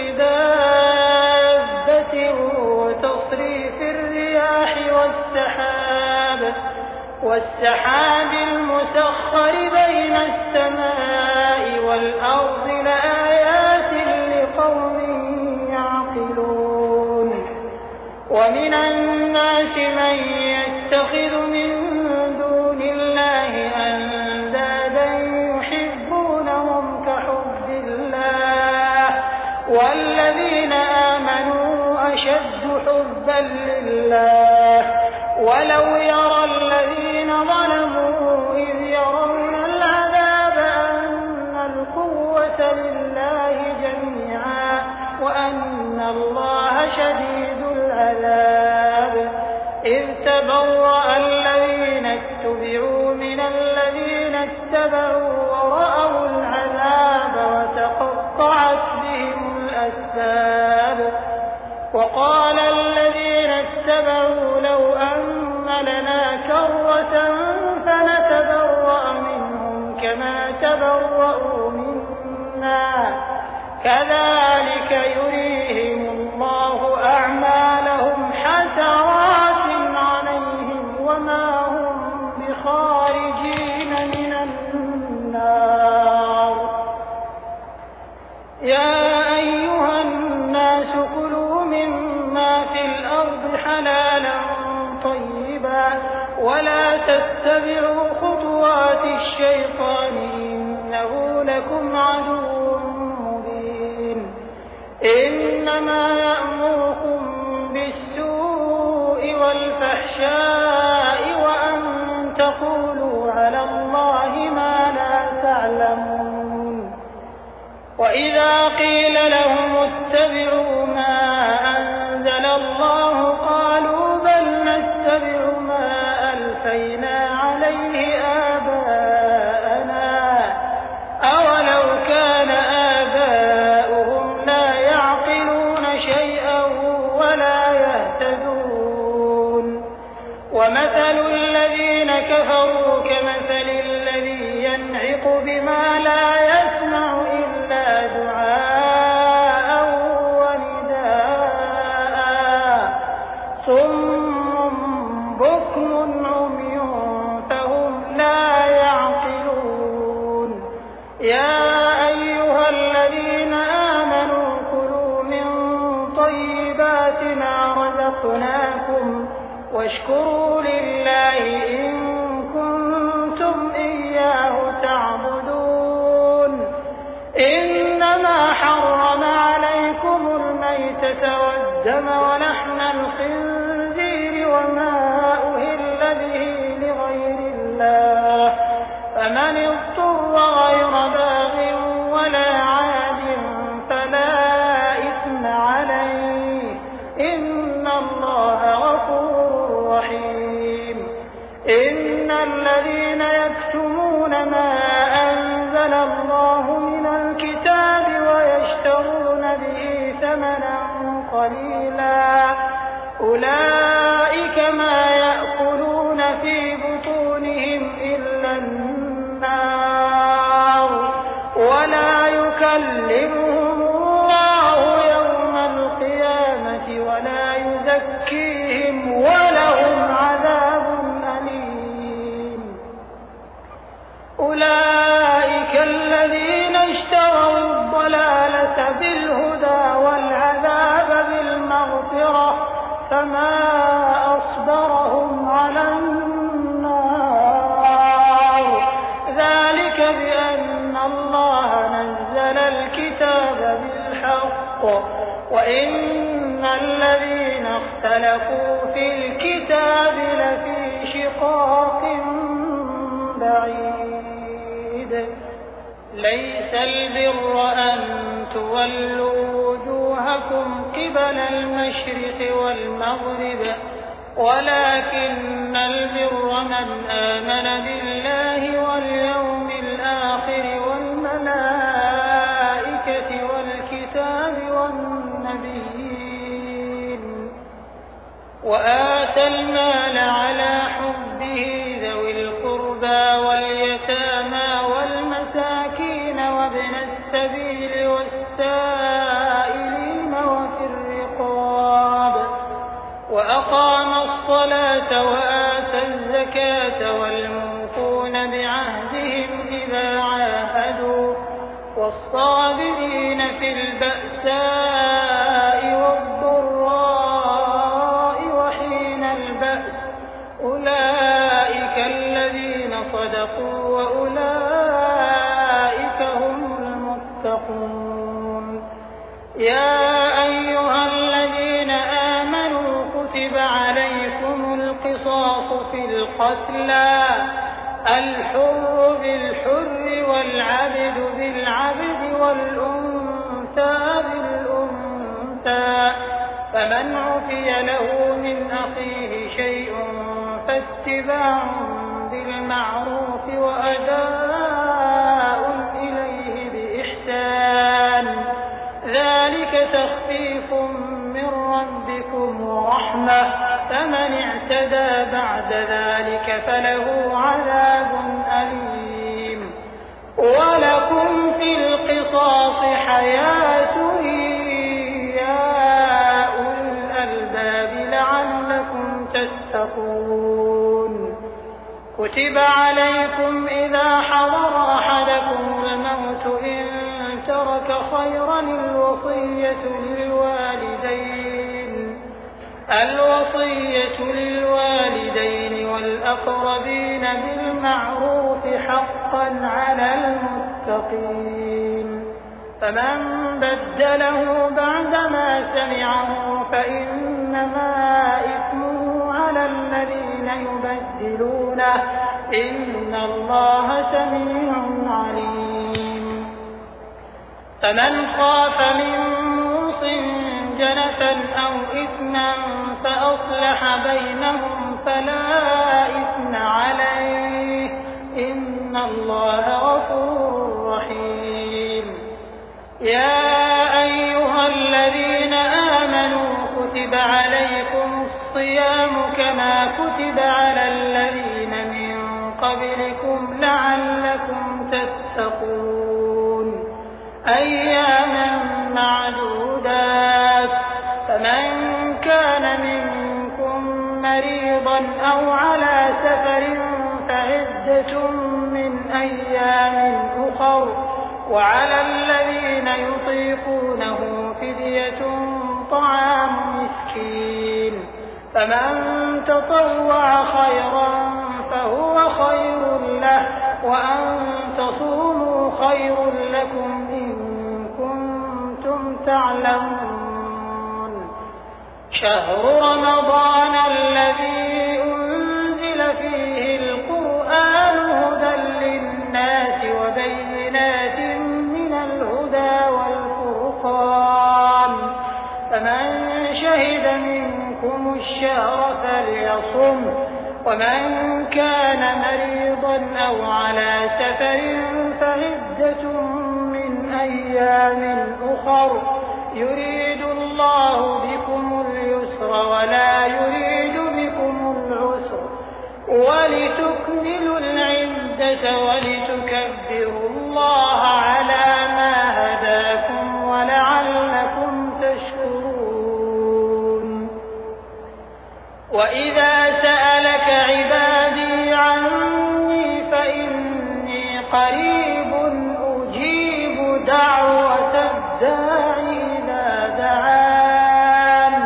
دابة وتصريف الرياح والسحاب والسحاب المسخر بين السماء والأرض لآيات لقوم يعقلون ومن الناس من يتخذ من دون الله أندادا يحبونهم كحب الله والذين آمنوا أشد حبا لله ولو يرى الذين ظلموا إذ يرون العذاب أن القوة لله جميعا وأن الله شديد العذاب إذ تبرأ الذين اتبعوا من الذين اتبعوا ورأوا العذاب وتقطعت بهم الأسباب وقال الذين اتبعوا لو أن لنا كرة فنتبرأ منهم كما تبرأوا منا كذلك يريهم الله أعمالهم حسرات عليهم وما هم بخارجين من النار يا أيها الناس كلوا مما في الأرض حلالا طيبا ولا تتبعوا خطوات الشيطان إنه لكم عدو مبين إنما يأمركم بالسوء والفحشاء وأن تقولوا على الله ما لا تعلمون وإذا قيل لهم اتبعوا ما أنزل الله قالوا بل نتبع ما ألفينا عليه آباءنا أولو كان آباؤهم لا يعقلون شيئا ولا يهتدون ومثل الذين كفروا كمثل الذي ينعق بما لا يسمع إلا دعاء ونداء صم بكم عمي فهم لا يعقلون يا أيها الذين آمنوا كلوا من طيبات ما رزقناكم واشكروا لله إن كنتم إياه تعبدون إنما حرم عليكم الميتة والدم ولحم الخنزير وما أهل به لغير الله فمن اضطر غير باغ قليلا أولئك ما يأكلون في بطونهم إلا النار ولا يكلمهم الله يوم القيامة ولا يزكيهم ولهم عذاب أليم أولئك الذين اشتروا الضلالة بالهدى والعذاب بالمغفرة فما أصبرهم على النار ذلك بأن الله نزل الكتاب بالحق وإن الذين اختلفوا في الكتاب لفي شقاق بعيد ليس البر أن تولوا وجوهكم قبل المشرق والمغرب ولكن البر من آمن بالله واليوم الآخر والملائكة والكتاب والنبيين وآتى المال على حبه ذوي القربى واليتامى والمساكين وابن السبيل والسائلين وفي الرقاب وأقام الصلاة وآتى الزكاة والموفون بعهدهم إذا عاهدوا والصابرين في البأساء والضراء وحين البأس أولئك الذين صدقوا وأولئك هم المتقون يا أيها الذين آمنوا كتب عليكم القصاص في القتلى الحر بالحر والعبد بالعبد والأنثى بالأنثى فمن عفي له من أخيه شيء فاتباع بالمعروف وأداء إليه بإحسان ذلك تخفيف من ربكم ورحمة فمن اعتدى بعد ذلك فله عذاب أليم ولكم في القصاص حياة يا أولي الألباب لعلكم تتقون كتب عليكم إذا حضر أحدكم الموت إن ترك خيرا الوصية للوالدين الوصية للوالدين والأقربين بالمعروف حقا على المتقين فمن بدله بعدما سمعه فإنما إثمه على الذين يبدلونه إن الله سميع عليم فمن خاف من موص جنفا أو إثما فأصلح بينهم فلا إثم عليه إن الله غفور رحيم يا أيها الذين آمنوا كتب عليكم الصيام كما كتب على الذين من قبلكم لعلكم تتقون أياما معدودات فمن كان منكم مريضا أو على سفر فعدة من أيام أخر وعلى الذين يطيقونه فدية طعام مسكين فمن تطوع خيرا فهو خير له وأن تصوموا خير لكم إن كنتم تعلمون شهر رمضان الذي أنزل فيه القرآن هدى للناس وبينات من الهدى والفرقان فمن شهد منكم الشهر فليصم ومن كان مريضا أو على سفر فعدة من أيام أخر يريد الله بكم اليسر ولا يريد بكم العسر ولتكملوا العدة ولتكبروا الله على ما هداكم ولعلكم تشكرون. وإذا سألك عبادي عني فإني قريب أجيب دعوة الداعي إذا دعان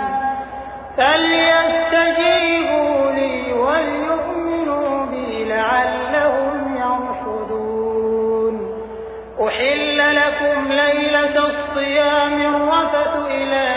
فليستجيبوا لي وليؤمنوا بي لعلهم يرشدون. أحل لكم ليلة الصيام الرفث إلى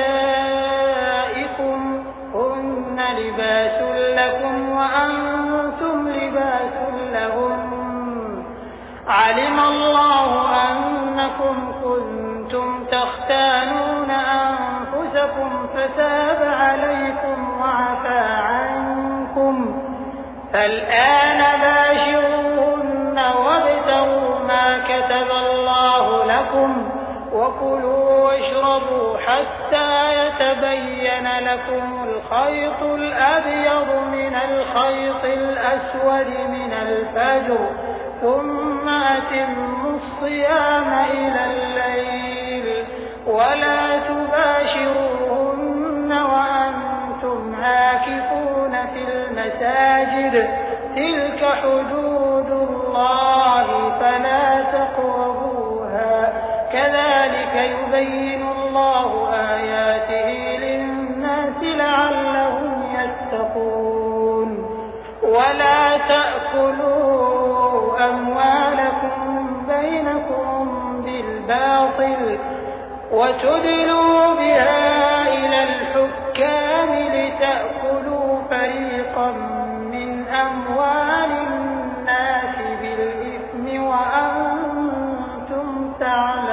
نسائكم هن لباس لكم وأنتم لباس لهم علم الله أنكم كنتم تختانون أنفسكم فتاب عليكم وعفى عنكم فالآن باشروهن وابتغوا ما كتب الله لكم وكلوا واشربوا حتى يتبين لكم الخيط الأبيض من الخيط الأسود من الفجر ثم أتموا الصيام إلى الليل ولا تباشروهن وأنتم عاكفون في المساجد تلك حدود الله فلا تقربوها كذلك يبين الله آياته للناس لعلهم يتقون. ولا تأكلوا أموالكم بينكم بالباطل وتدلوا بها إلى الحكام لتأكلوا فريقا من أموال الناس بالإثم وأنتم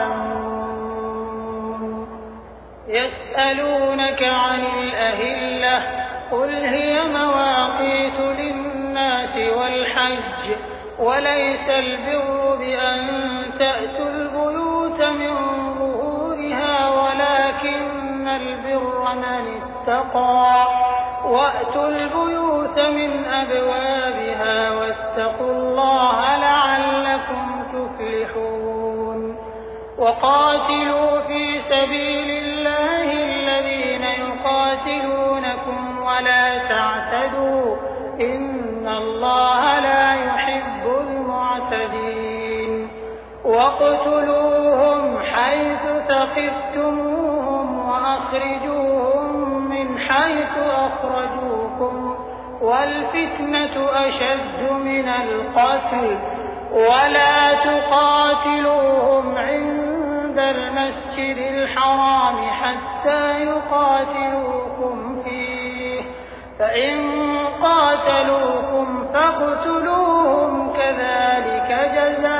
تعلمون. يسألونك عن الأهلة قل هي مواقيت للناس والحج وليس البر بأن تأتوا البيوت من ظهورها ولكن البر من اتقى وأتوا البيوت من أبوابها واتقوا الله لعلكم تفلحون. وقاتلوا في سبيل الله الذين يقاتلونكم ولا تعتدوا إن الله لا يحب المعتدين. واقتلوهم حيث ثقفتموهم وأخرجوهم من حيث أخرجوكم والفتنة أشد من القتل ولا تقاتلوهم عند المسجد الحرام حتى يقاتلوكم فيه فإن قاتلوكم فاقتلوهم كذلك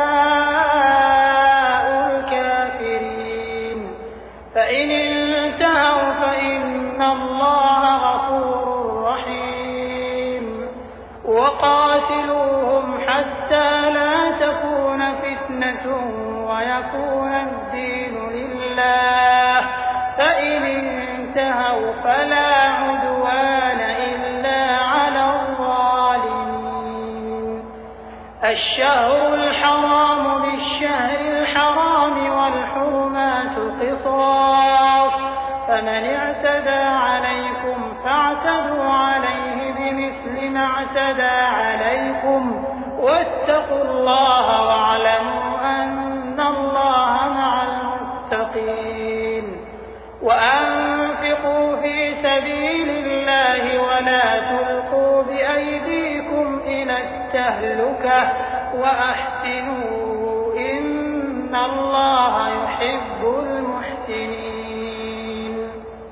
جزاء الكافرين. فإن انتهوا فإن الله غفور رحيم. وقاتلوهم حتى لا تكون فتنة ويكون الدين لله فإن انتهوا فلا عدوان إلا على الظالمين. الشهر الحرام بالشهر الحرام والحرمات قصاص فمن اعتدى عليكم فاعتدوا عليه بمثل ما اعتدى عليكم واتقوا الله واعلموا أن الله مع المتقين. وأنفقوا في سبيل الله ولا تلقوا بأيديكم إلى التهلكة وأحسنوا إن الله يحب المحسنين.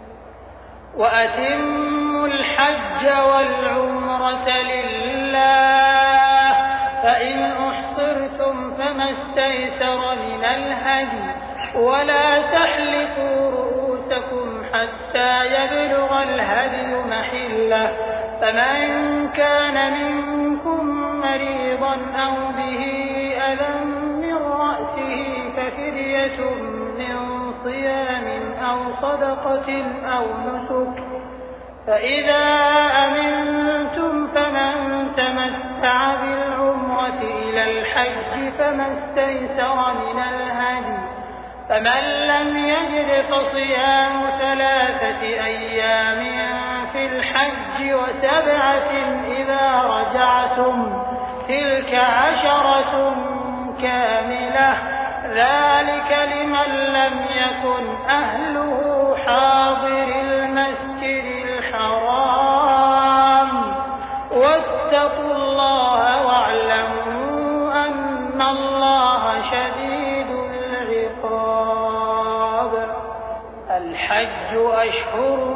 وأتموا الحج والعمرة لله فإن أحصرتم فما استيسر من الهدي ولا تحلقوا رؤوسكم حتى يبلغ الهدي محله فمن كان منكم مريضا أو به أذى من رأسه ففدية من صيام أو صدقة أو نسك. فإذا أمنتم فمن تمتع بالعمرة إلى الحج فما استيسر من الهدي، فمن لم يجد فصيام ثلاثة أيام في الحج وسبعة إذا رجعتم تلك عشرة كاملة، ذلك لمن لم يكن أهله حاضر المسجد الحرام. واتقوا الله واعلموا أن الله شديد العقاب. الحج أشهر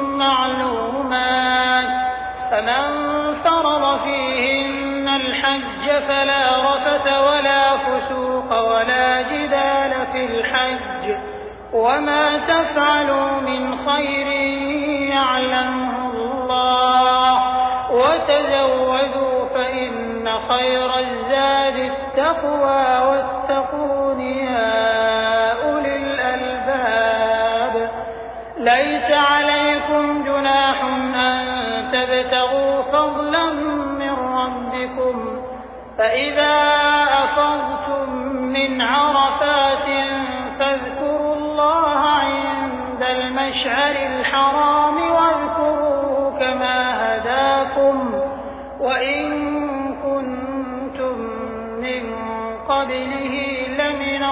معلومات، فمن فرض فيهن الحج فلا رفث ولا فسوق ولا جدال في الحج، وما تفعلوا من خير يعلمه الله، وتزودوا فإن خير الزاد التقوى واتقون يا أولي الألباب. ليس عليكم جناح أن تبتغوا فضلا من ربكم، فإذا أفضتم من عرفات فاذكروا الله عند المشعر الحرام واذكروه كما هداكم وإن كنتم من قبله لمن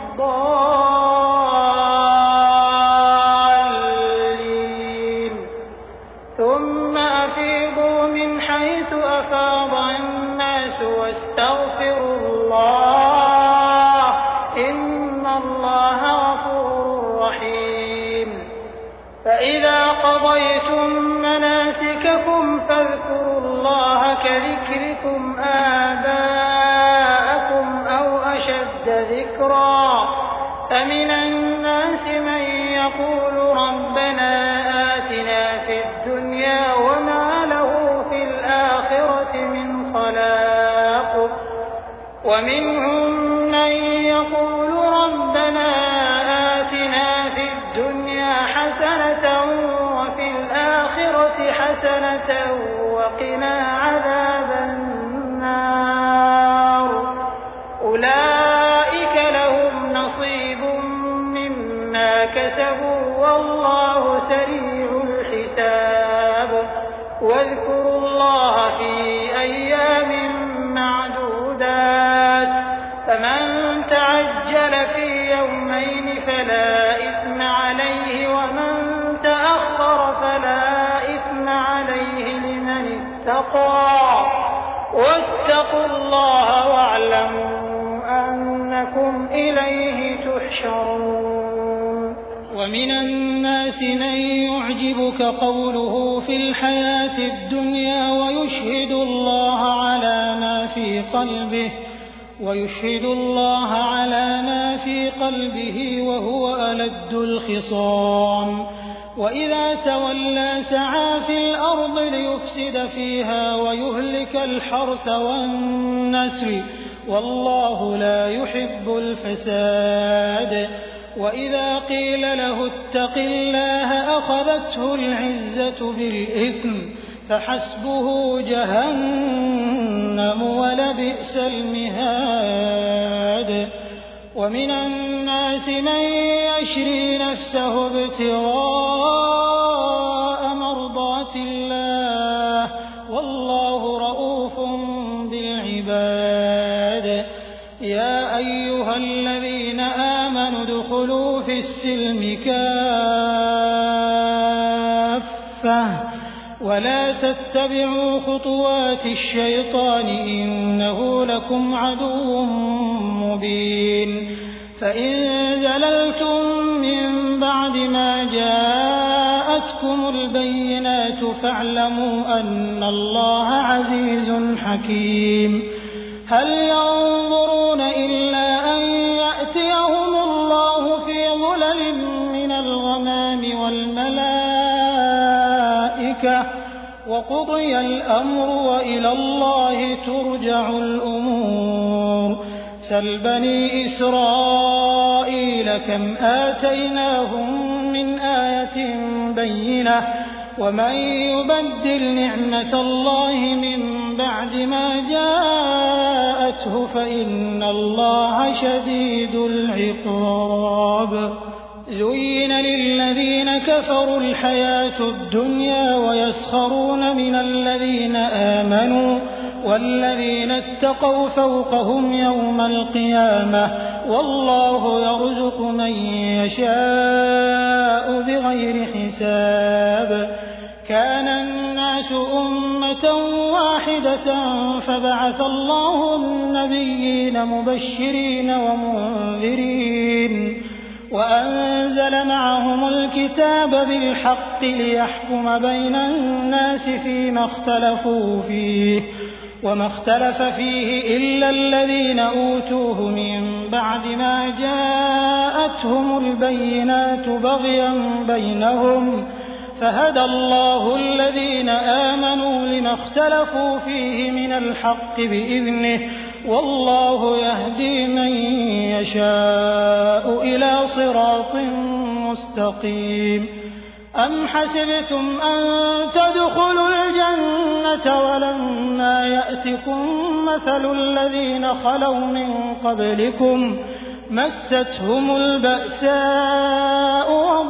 الضالين. ثم أفيضوا من حيث أفاض الناس واستغفروا الله إن الله غفور رحيم. فإذا قضيتم مناسككم فاذكروا الله كذكركم آباءكم أو أشد ذكرا. فمن الناس من يقول ربنا آتنا في الدنيا وما له في الآخرة من خلاق، ومنهم من يقول ربنا آتنا في الدنيا حسنة وفي الآخرة حسنة وقنا عذاب النار. أولئك لهم نصيب مما كسبوا والله سريع الحساب. واذكروا الله في أيام معدودات، فمن تعجل في يومين فلا إثم عليه ومن تأخر فلا إثم عليه لمن اتقى. واتقوا الله واعلموا أنكم إليه تحشرون. ومن الناس من يعجبك قوله في الحياة الدنيا ويشهد الله على ما في قلبه ويشهد الله على ما في قلبه وهو ألد الخصام. وإذا تولى سعى في الأرض ليفسد فيها ويهلك الحرث والنسل والله لا يحب الفساد. وإذا قيل له اتق الله أخذته العزة بالإثم فحسبه جهنم ولبئس المهاد. ومن الناس من يشري نفسه ابتغاء مرضات الله والله رؤوف بالعباد. يا أيها الذين آمنوا ادخلوا في السلم كافة ولا تتبعوا خطوات الشيطان إنه لكم عدو مبين. فإن زللتم من بعد ما جاءتكم البينات فاعلموا أن الله عزيز حكيم. هل ينظرون إلا أن يأتيهم الله في ظلل من الغمام والملائكة وقضي الأمر وإلى الله ترجع الأمور. سل بني إسرائيل كم آتيناهم من آية بينة ومن يبدل نعمة الله من بعد ما جاءته فإن الله شديد العقاب. زين للذين كفروا الحياة الدنيا ويسخرون من الذين آمنوا والذين اتقوا فوقهم يوم القيامة والله يرزق من يشاء بغير حساب. كان الناس أمة واحدة فبعث الله النبيين مبشرين ومنذرين وأنزل معهم الكتاب بالحق ليحكم بين الناس فيما اختلفوا فيه وما اختلف فيه إلا الذين أوتوه من بعد ما جاءتهم البينات بغيا بينهم فهدى الله الذين آمنوا لما اختلفوا فيه من الحق بإذنه والله يهدي من يشاء إلى صراط مستقيم. أم حسبتم أن تدخلوا الجنة ولما يأتكم مثل الذين خلوا من قبلكم مستهم البأساء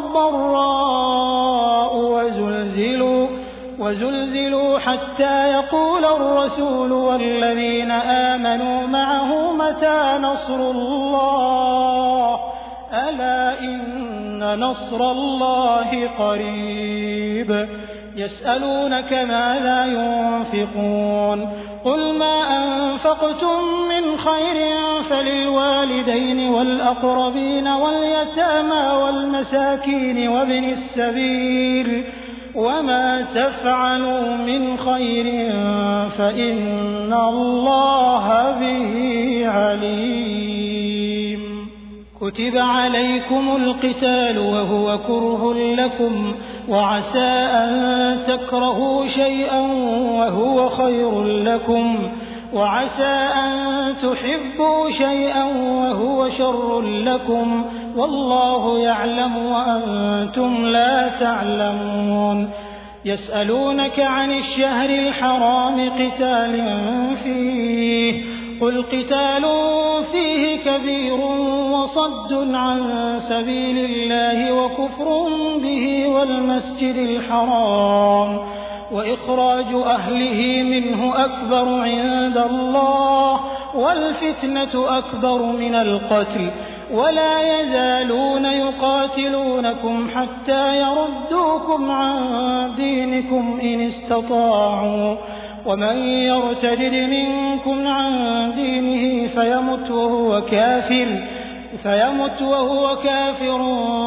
والضراء وزلزلوا, وزلزلوا حتى يقول الرسول والذين آمنوا معه متى نصر الله ألا إن نصر الله قريب. يسألونك ماذا ينفقون قل ما أنفقتم من خير فللوالدين والأقربين واليتامى والمساكين وابن السبيل وما تفعلوا من خير فإن الله به عليم. كتب عليكم القتال وهو كره لكم وعسى أن تكرهوا شيئا وهو خير لكم وعسى أن تحبوا شيئا وهو شر لكم والله يعلم وأنتم لا تعلمون. يسألونك عن الشهر الحرام قتال فيه قل قتال فيه كبير وصد عن سبيل الله وكفر به والمسجد الحرام وإخراج أهله منه أكبر عند الله والفتنة أكبر من القتل ولا يزالون يقاتلونكم حتى يردوكم عن دينكم إن استطاعوا ومن يرتد منكم عن دينه فيمت وهو كافر فيمت وهو كافر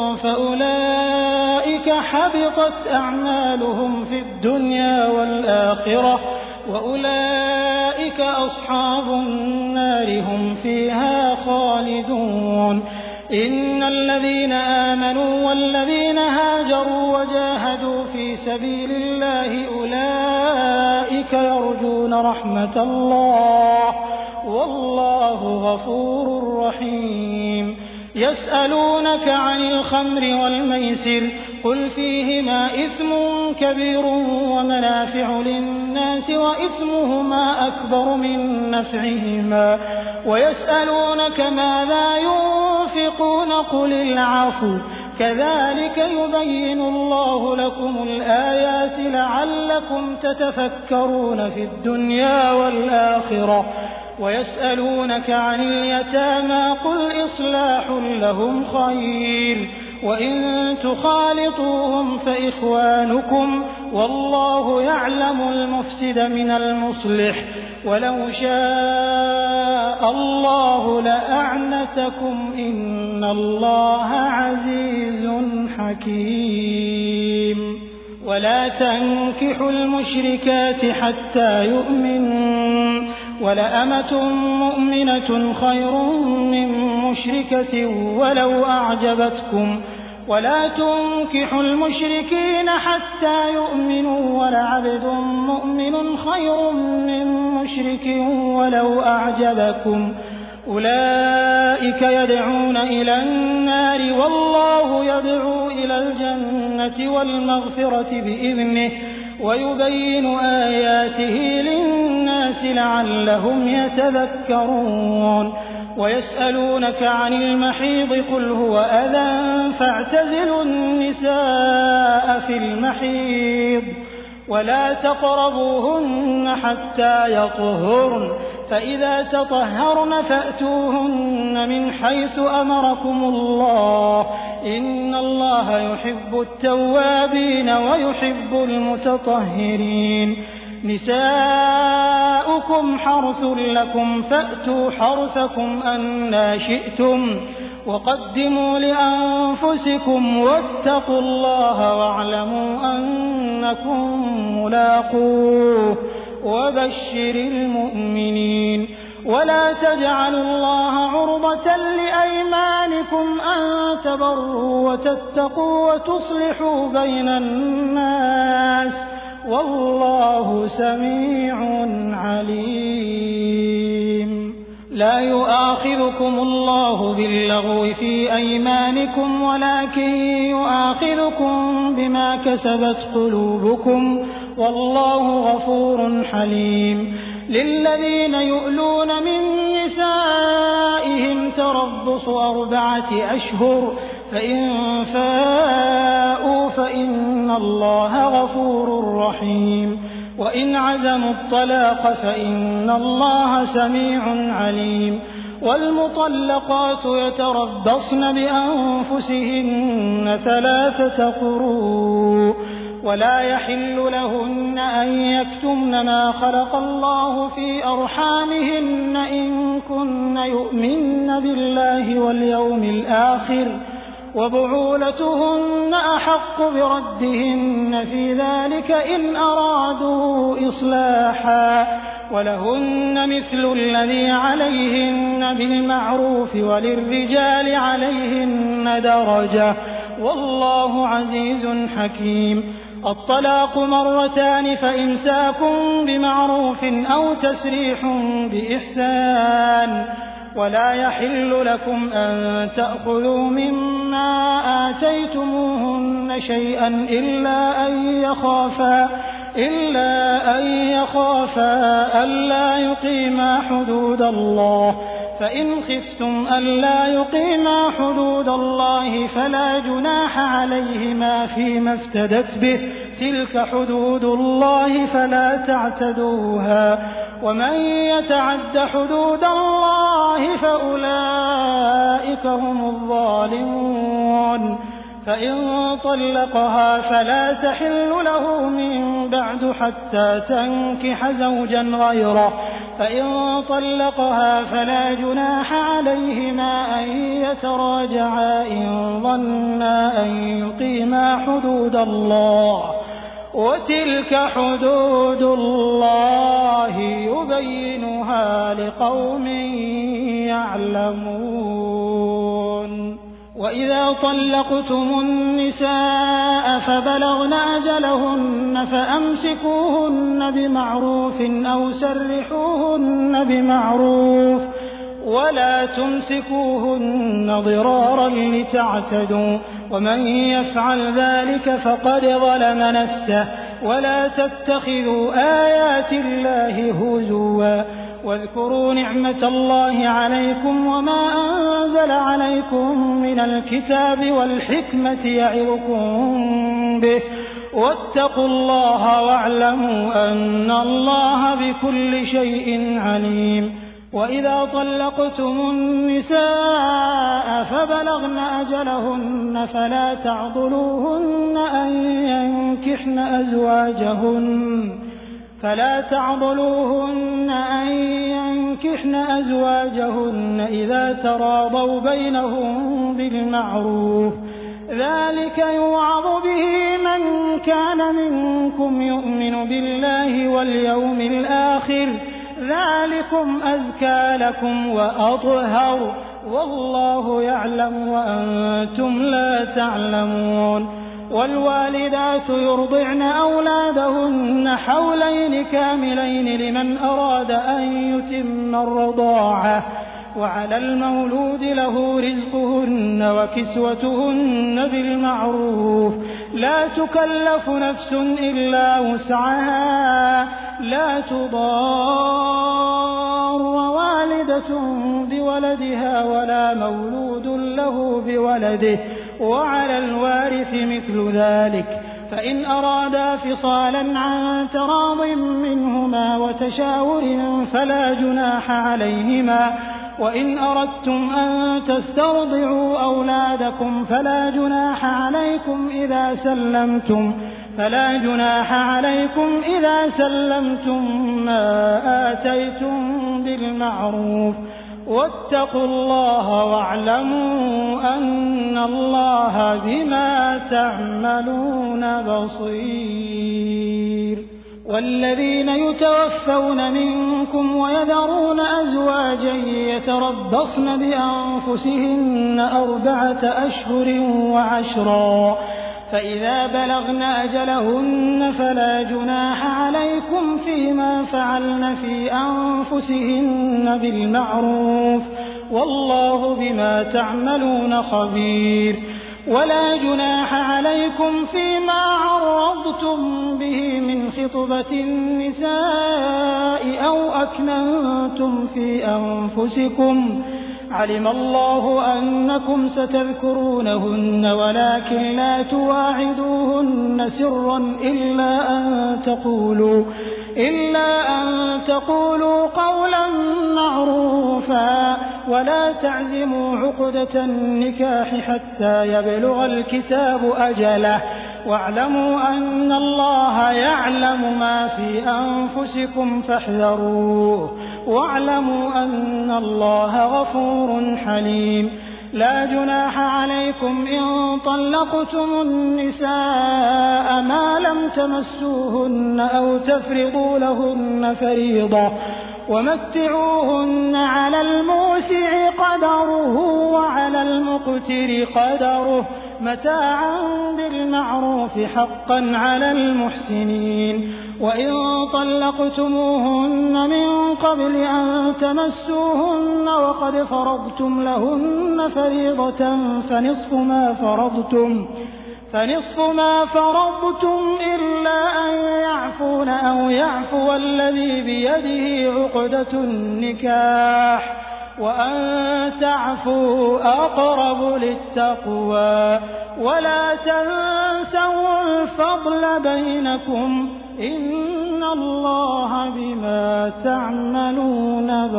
فأولئك حبطت أعمالهم في الدنيا والآخرة وأولئك أصحاب النار هم فيها خالدون. إن الذين آمنوا والذين هاجروا وجاهدوا في سبيل الله أولئك يرجون رحمة الله والله غفور رحيم. يسألونك عن الخمر والميسر قل فيهما إثم كبير ومنافع للناس وإثمهما أكبر من نفعهما ويسألونك ماذا ينفقون قل العفو كذلك يبين الله لكم الآيات لعلكم تتفكرون في الدنيا والآخرة. ويسألونك عن اليتامى قل إصلاح لهم خير وإن تخالطوهم فإخوانكم والله يعلم المفسد من المصلح ولو شاء الله لأعنتكم إن الله عزيز حكيم. ولا تنكحوا المشركات حتى يؤمنوا ولأمة مؤمنة خير من مشركة ولو أعجبتكم ولا تنكحوا المشركين حتى يؤمنوا ولعبد مؤمن خير من مشرك ولو أعجبكم أولئك يدعون إلى النار والله يدعو إلى الجنة والمغفرة بإذنه ويبين آياته للناس لعلهم يتذكرون ويسألونك عن المحيض قل هو أذى فاعتزلوا النساء في المحيض ولا تقربوهن حتى يطهرن فإذا تطهرن فأتوهن من حيث أمركم الله إن الله يحب التوابين ويحب المتطهرين نساؤكم حرث لكم فأتوا حرثكم أنى شئتم وقدموا لأنفسكم واتقوا الله واعلموا أنكم ملاقوه وبشر المؤمنين ولا تجعلوا الله عرضة لأيمانكم أن تبروا وتتقوا وتصلحوا بين الناس والله سميع عليم لا يؤاخذكم الله باللغو في أيمانكم ولكن يؤاخذكم بما كسبت قلوبكم والله غفور حليم للذين يؤلون من نسائهم تربص أربعة أشهر فإن فاءوا فإن الله غفور رحيم وإن عزموا الطلاق فإن الله سميع عليم والمطلقات يتربصن بأنفسهن ثلاثة قروء ولا يحل لهن أن يكتمن ما خلق الله في أرحامهن إن كن يؤمن بالله واليوم الآخر وبعولتهن أحق بردهن في ذلك إن أرادوا إصلاحا ولهن مثل الذي عليهن بالمعروف وللرجال عليهن درجة والله عزيز حكيم الطلاق مرتان فإمساك بمعروف أو تسريح بإحسان ولا يحل لكم أن تأخذوا مما آتيتموهن شيئا إلا أن يخافا إلا أن يخافا ألا يقيما حدود الله فإن خفتم ألا يقيما حدود الله فلا جناح عليهما فيما افتدت به تلك حدود الله فلا تعتدوها ومن يتعد حدود الله فأولئك هم الظالمون فإن طلقها فلا تحل له من بعد حتى تنكح زوجا غيره فإن طلقها فلا جناح عليهما أن يتراجعا إن ظنا أن يقيما حدود الله وتلك حدود الله يبينها لقوم يعلمون وإذا طلقتم النساء فبلغن أجلهن فأمسكوهن بمعروف أو سرحوهن بمعروف ولا تمسكوهن ضرارا لتعتدوا ومن يفعل ذلك فقد ظلم نفسه ولا تتخذوا آيات الله هزوا واذكروا نعمة الله عليكم وما أنزل عليكم من الكتاب والحكمة يعظكم به واتقوا الله واعلموا أن الله بكل شيء عليم وإذا طلقتم النساء فبلغن أجلهن فلا تعضلوهن أن ينكحن أزواجهن فلا تعضلوهن أن ينكحن أزواجهن إذا تراضوا بينهم بالمعروف ذلك يوعظ به من كان منكم يؤمن بالله واليوم الآخر ذلكم أزكى لكم وأطهر والله يعلم وأنتم لا تعلمون والوالدات يرضعن أولادهن حولين كاملين لمن أراد أن يتم الرضاعة وعلى المولود له رزقهن وكسوتهن بالمعروف لا تكلف نفس إلا وسعها لا تضار والدة بولدها ولا مولود له بولده وعلى الوارث مثل ذلك فإن أرادا فصالا عن تراض منهما وتشاور فلا جناح عليهما وإن أردتم أن تسترضعوا أولادكم فلا جناح عليكم إذا سلمتم فلا جناح عليكم إذا سلمتم ما آتيتم بالمعروف واتقوا الله واعلموا أن الله بما تعملون بصير والذين يتوفون منكم ويذرون أزواجا يتربصن بأنفسهن أربعة أشهر وعشرا فإذا بلغن أجلهن فلا جناح عليكم فيما فعلن في أنفسهن بالمعروف والله بما تعملون خبير ولا جناح عليكم فيما عرضتم به من خطبة النساء أو أكننتم في أنفسكم علم الله أنكم ستذكرونهن ولكن لا تواعدوهن سرا إلا أن تقولوا إلا أن تقولوا قولا معروفا ولا تعزموا عقدة النكاح حتى يبلغ الكتاب أجله واعلموا أن الله يعلم ما في أنفسكم فاحذروه واعلموا أن الله غفور حليم لا جناح عليكم إن طلقتم النساء ما لم تمسوهن أو تفرضوا لهن فريضة ومتعوهن على الموسع قدره وعلى المقتر قدره متاعا بالمعروف حقا على المحسنين وإن طلقتموهن من قبل أن تمسوهن وقد فرضتم لهن فريضة فنصف ما فرضتم فنصف ما فرضتم إلا أن يعفون أو يعفو الذي بيده عقدة النكاح وأن تعفوا أقرب للتقوى ولا تنسوا الفضل بينكم إن الله بما تعملون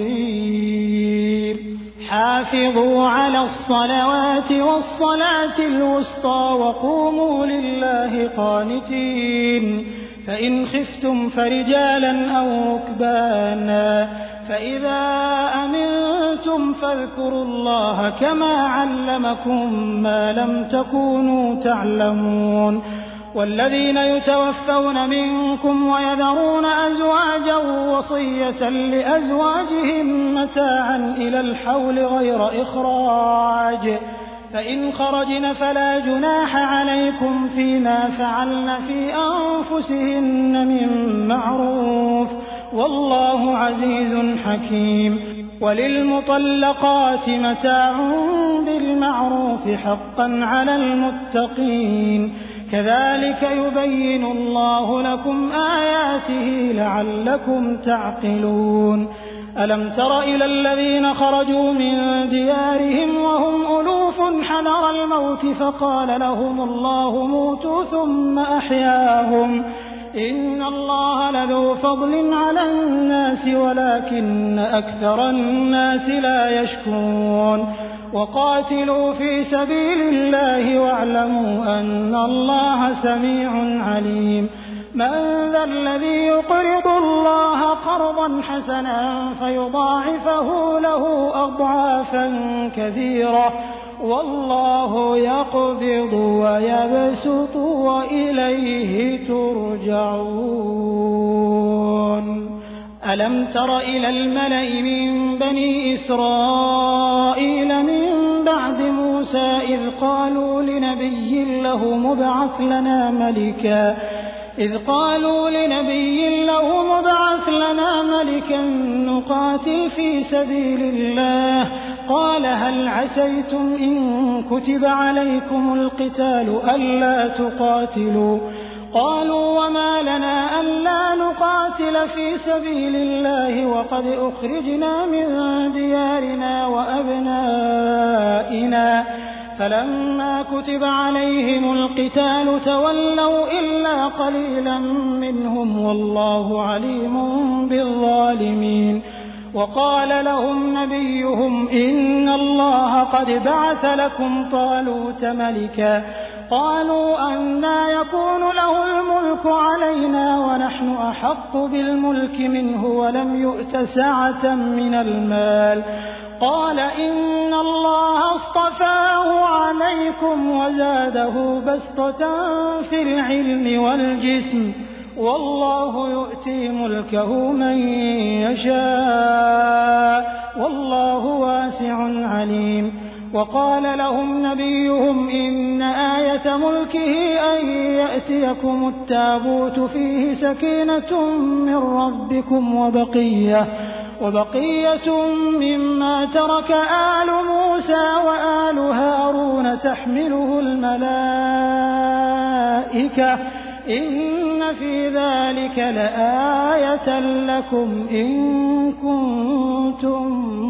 بصير حافظوا على الصلوات والصلاة الوسطى وقوموا لله قانتين فإن خفتم فرجالا أو ركبانا فإذا أمنتم فاذكروا الله كما علمكم ما لم تكونوا تعلمون والذين يتوفون منكم ويذرون أزواجا وصية لأزواجهم متاعا إلى الحول غير إخراج فإن خرجن فلا جناح عليكم فيما فعلن في أنفسهن من معروف والله عزيز حكيم وللمطلقات متاع بالمعروف حقا على المتقين كذلك يبين الله لكم آياته لعلكم تعقلون ألم تر إلى الذين خرجوا من ديارهم وهم ألوف حذر الموت فقال لهم الله موتوا ثم أحياهم إن الله لذو فضل على الناس ولكن أكثر الناس لا يشكرون وقاتلوا في سبيل الله واعلموا أن الله سميع عليم من ذا الذي يقرض الله قرضا حسنا فيضاعفه له أضعافا كثيرة والله يقبض ويبسط وإليه ترجعون ألم تر إلى الملأ من بني إسرائيل من بعد موسى إذ قالوا لنبي له مبعث لنا ملكا إذ قالوا لنبي له مبعث لنا ملكا نقاتل في سبيل الله قال هل عسيتم إن كتب عليكم القتال ألا تقاتلوا قالوا وما لنا ألا نقاتل في سبيل الله وقد أخرجنا من ديارنا وأبنائنا فلما كتب عليهم القتال تولوا إلا قليلا منهم والله عليم بالظالمين وقال لهم نبيهم إن الله قد بعث لكم طالوت ملكا قالوا أنى يكون له الملك علينا ونحن أحق بالملك منه ولم يؤت سعة من المال قال إن الله اصطفاه عليكم وزاده بسطة في العلم والجسم والله يؤتي ملكه من يشاء والله واسع عليم وقال لهم نبيهم إن آية ملكه أن يأتيكم التابوت فيه سكينة من ربكم وبقية وبقية مما ترك آل موسى وآل هارون تحمله الملائكة إن في ذلك لآية لكم إن كنتم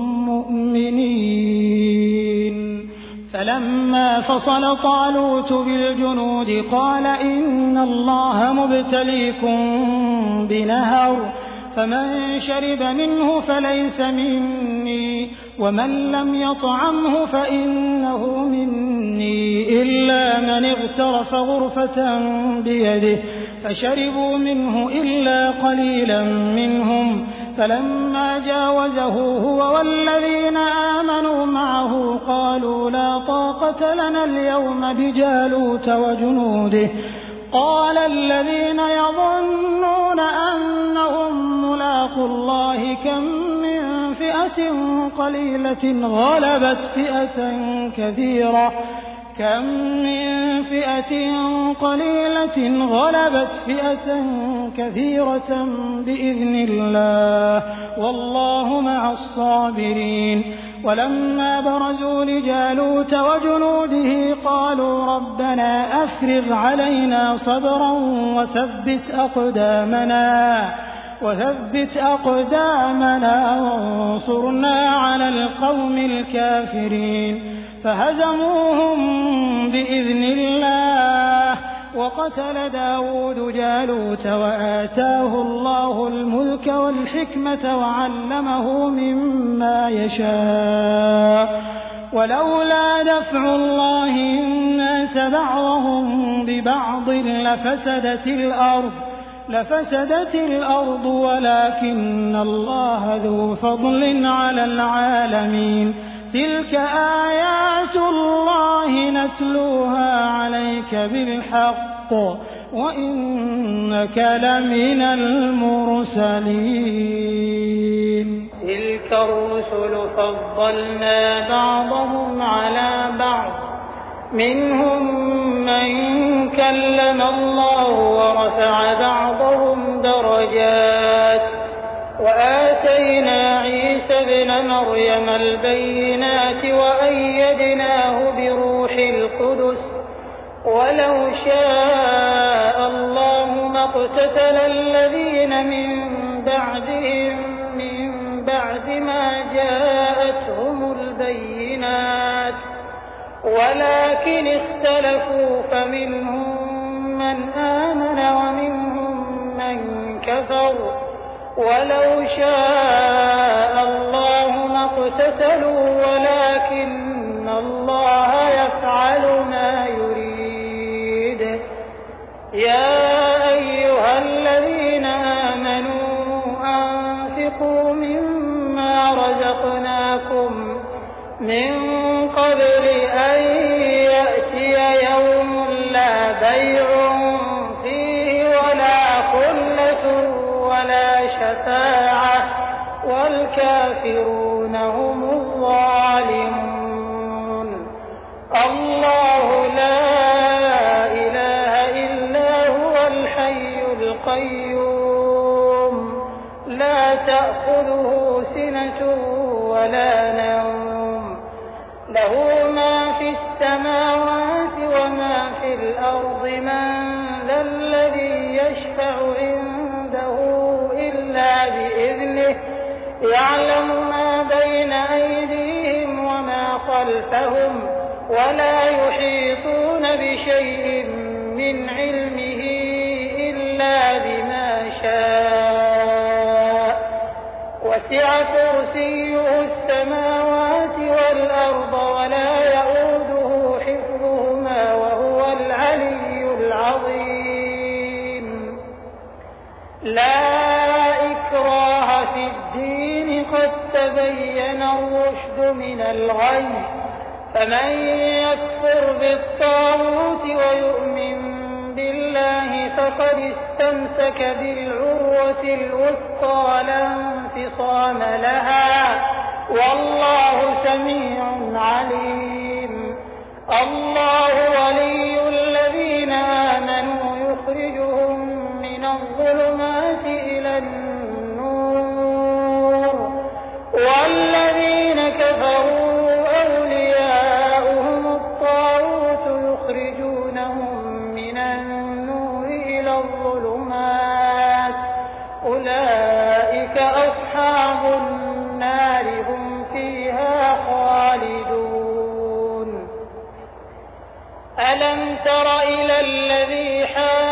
مؤمنين فلما فصل طالوت بالجنود قال إن الله مبتليكم بنهر فمن شرب منه فليس مني ومن لم يطعمه فإنه مني إلا من اغترف غرفة بيده فشربوا منه إلا قليلا منهم فلما جاوزه هو والذين آمنوا معه قالوا لا طاقة لنا اليوم بجالوت وجنوده قال الذين يظنون أنهم ملاقو الله كم من فئة قليلة غلبت فئة كثيرة كم من فئة قليلة غلبت فئة كثيرة بإذن الله والله مع الصابرين ولما برزوا لجالوت وجنوده قالوا ربنا أفرغ علينا صبرا وثبت أقدامنا وثبت أقدامنا وانصرنا على القوم الكافرين فهزموهم بإذن الله وقتل داود جالوت وآتاه الله الملك والحكمة وعلمه مما يشاء ولولا دفع الله الناس بعضهم ببعض لفسدت الأرض لفسدت الأرض ولكن الله ذو فضل على العالمين تلك آيات الله نتلوها عليك بالحق وإنك لمن المرسلين تلك الرسل فضلنا بعضهم على بعض منهم من كلم الله ورفع بعضهم درجات وآتينا عيسى ابن مريم البينات وأيدناه بروح القدس ولو شاء الله ما اقتتل الذين من بعدهم من بعد ما جاءتهم البينات ولكن اختلفوا فمنهم من آمن ومنهم من كفر ولو شاء الله ما اقتتلوا ولكن الله يفعل ما يريد يا أيها الذين آمنوا أنفقوا مما رزقناكم من قبل أن يأتي يوم لا بيع فيه ولا خلة ولا شفاعة والكافرون هم الظالمون الله لا إله إلا هو الحي تأخذه سنة ولا نوم له ما في السماوات وما في الأرض من ذا الذي يشفع عنده إلا بإذنه يعلم ما بين أيديهم وما خلفهم ولا يحيطون بشيء من علمه إلا بما شاء وسع كرسيه السماوات والأرض ولا يئوده حفظهما وهو العلي العظيم. لا إكراه في الدين قد تبين الرشد من الغي فمن يكفر بالطاغوت ويؤمن بالله فقد استمسك بالعروة الوثقى لا انفصام لها والله سميع عليم. الله ولي الذين آمنوا يخرجهم من الظلمات إلى النور والذين كفروا أولياؤهم الطاغوت يخرجونهم من النور إلى الظلمات أولئك أصحاب النار هم فيها خالدون. ألم تر إلى الذي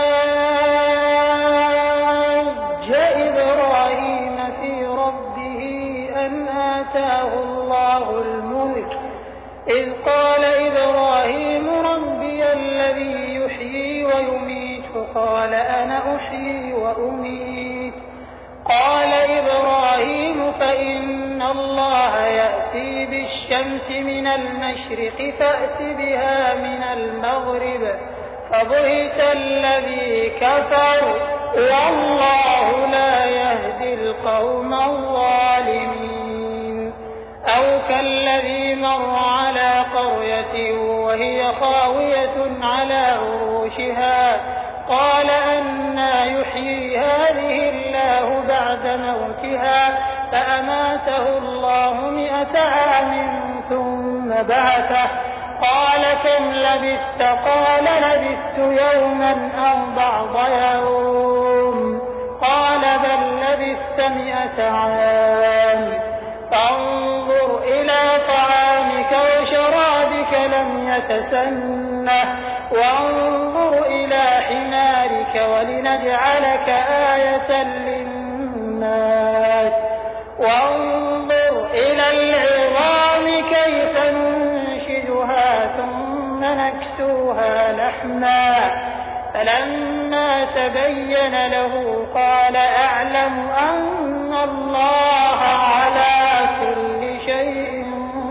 حاج إبراهيم في ربه أن آتاه الله الملك إذ قال إبراهيم ربي الذي يحيي ويميت قال أنا أحيي وأميت قال إبراهيم فإن الله يأتي بالشمس من المشرق فأت بها من المغرب فبهت الذي كفر والله لا يهدي القوم الظالمين. أو كالذي مر على قرية وهي خاوية على عروشها قال أنى يحيي هذه الله بعد موتها فأماته الله مئة عام ثم بعثه قال كم لبثت قال لبثت يوما أو بعض يوم قال بل لبثت مئة عام فانظر إلى طعامك وشرابك لم يتسنه وانظر إلى حمارك ولنجعلك آية للناس وانظر إلى العظام كيف ننشدها ثم نكسوها لحما فلما تبين له قال أعلم أن الله على كل شيء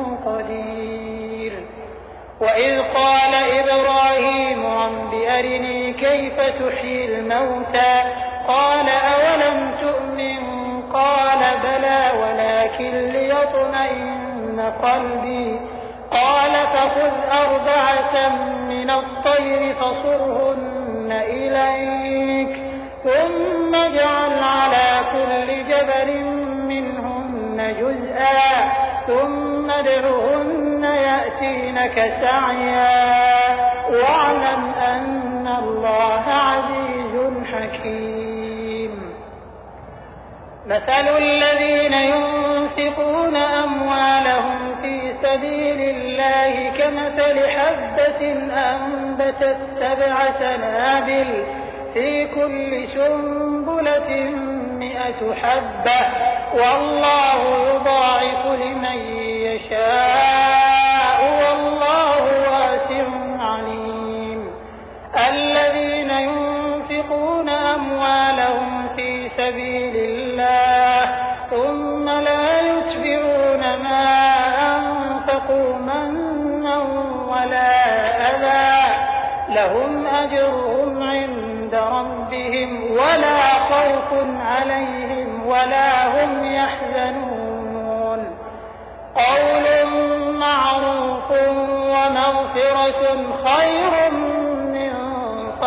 قدير. وإذ قال إبراهيم رب أرني كيف تحيي الموتى قال أولم تؤمن قال بلى ولكن ليطمئن قلبي قال فخذ أربعة من الطير فصرهن إليك ثم اجعل على كل جبل منهن جزءا ثم ادعهن يأتينك سعيا واعلم أن الله عزيز حكيم. مثل الذين ينفقون أموالهم في سبيل الله كمثل حبة أنبتت سبع سنابل في كل سنبلة مئة حبة والله يضاعف لمن يشاء والله واسع عليم. الذين ينفقون أموالهم في سبيل الله ثم لا يتبعون ما أنفقوا منا ولا أذى لهم أجرهم عند ربهم ولا خوف عليهم ولا هم يحزنون. قول معروف ومغفرة خير من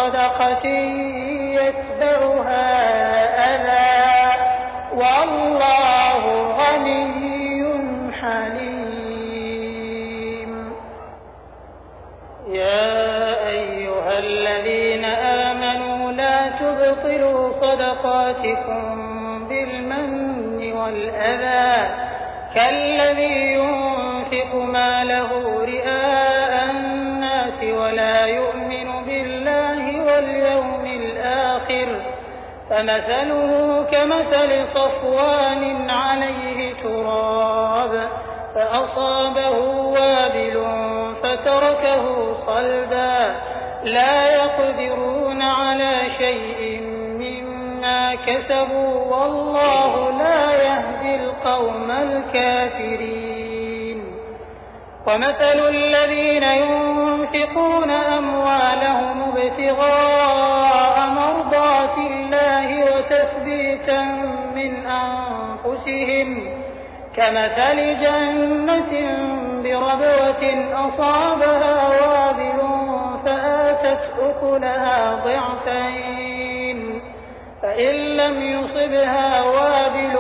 صدقة يتبعها أذى والله صدقاتكم بالمن والأذى كالذي ينفق ماله رئاء الناس ولا يؤمن بالله واليوم الآخر فمثله كمثل صفوان عليه تراب فأصابه وابل فتركه صلدا لا يقدرون على شيء مما كسبوا والله لا يهدي القوم الكافرين. ومثل الذين ينفقون أموالهم ابتغاء مرضات الله وتثبيتا من أنفسهم كمثل جنة بربوة أصابها وابل فآتت أكلها ضعفين فإن لم يصبها وابل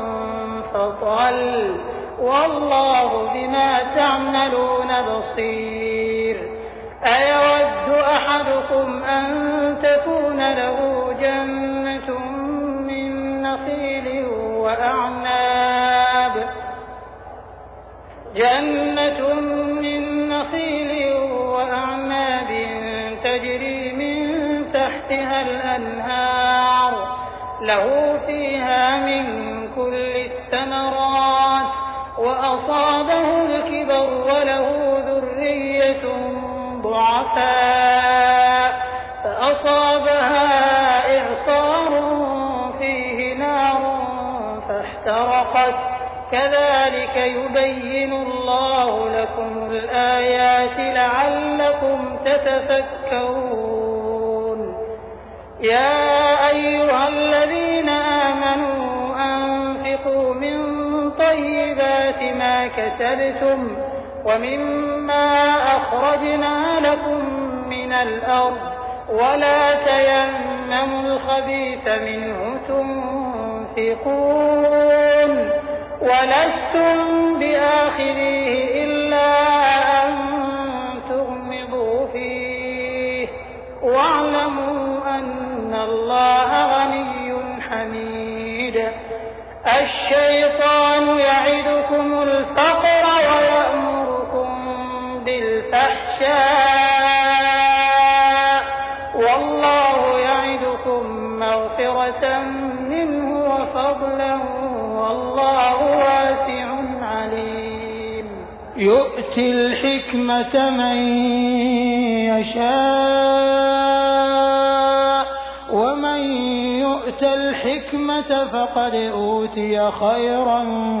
فطل والله بما تعملون بصير. أيود أحدكم أن تكون له جنة من نخيل وأعناب جنة من نخيل وأعناب تجري من تحتها الأنهار له فيها من كل الثمرات وأصابه الكبر وله ذرية ضعفاء فأصابها إعصار فيه نار فاحترقت كذلك يبين الله لكم الآيات لعلكم تتفكرون. يا أيها الذين آمنوا أنفقوا من طيبات ما كسبتم ومما أخرجنا لكم من الأرض ولا تيمموا الخبيث منه تنفقون ولستم بآخذيه إلا أن تغمضوا فيه واعلموا أن الله غني حميد. الشيطان يعدكم الفقر ويأمركم بالفحشاء والله يعدكم مغفرة منه وفضلا والله واسع عليم. يؤتي الحكمة من يشاء ومن يؤت الحكمة فقد أوتي خيرا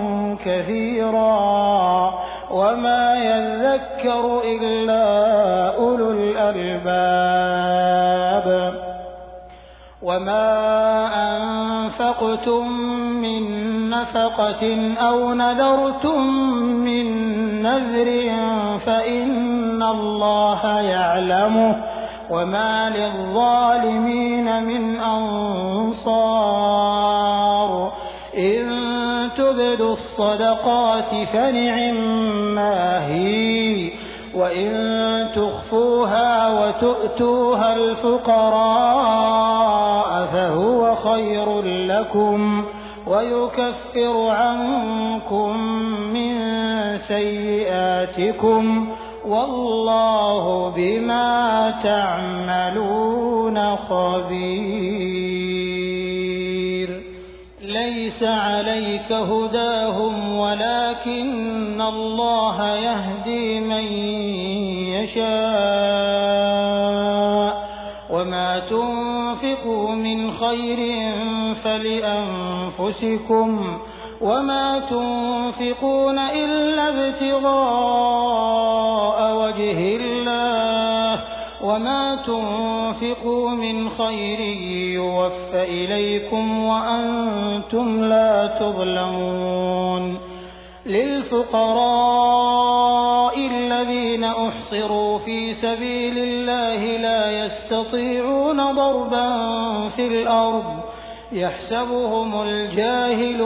كثيرا وما يذكر إلا أولو الألباب. وما أنفقتم من نفقة أو نذرتم من نذر فإن الله يعلمه وما للظالمين من أنصار. إن تبدوا الصدقات فنعما هي وإن تخفوها وتؤتوها الفقراء فهو خير لكم ويكفر عنكم من سيئاتكم والله بما تعملون خبير. ليس عليك هداهم ولكن الله يهدي من يشاء وما تنفقوا من خير فلأنفسكم وما تنفقون إلا ابتغاء وجه الله وما تنفقوا من خير يوفى إليكم وأنتم لا تظلمون. للفقراء الذين أحصروا في سبيل الله لا يستطيعون ضربا في الأرض يحسبهم الجاهل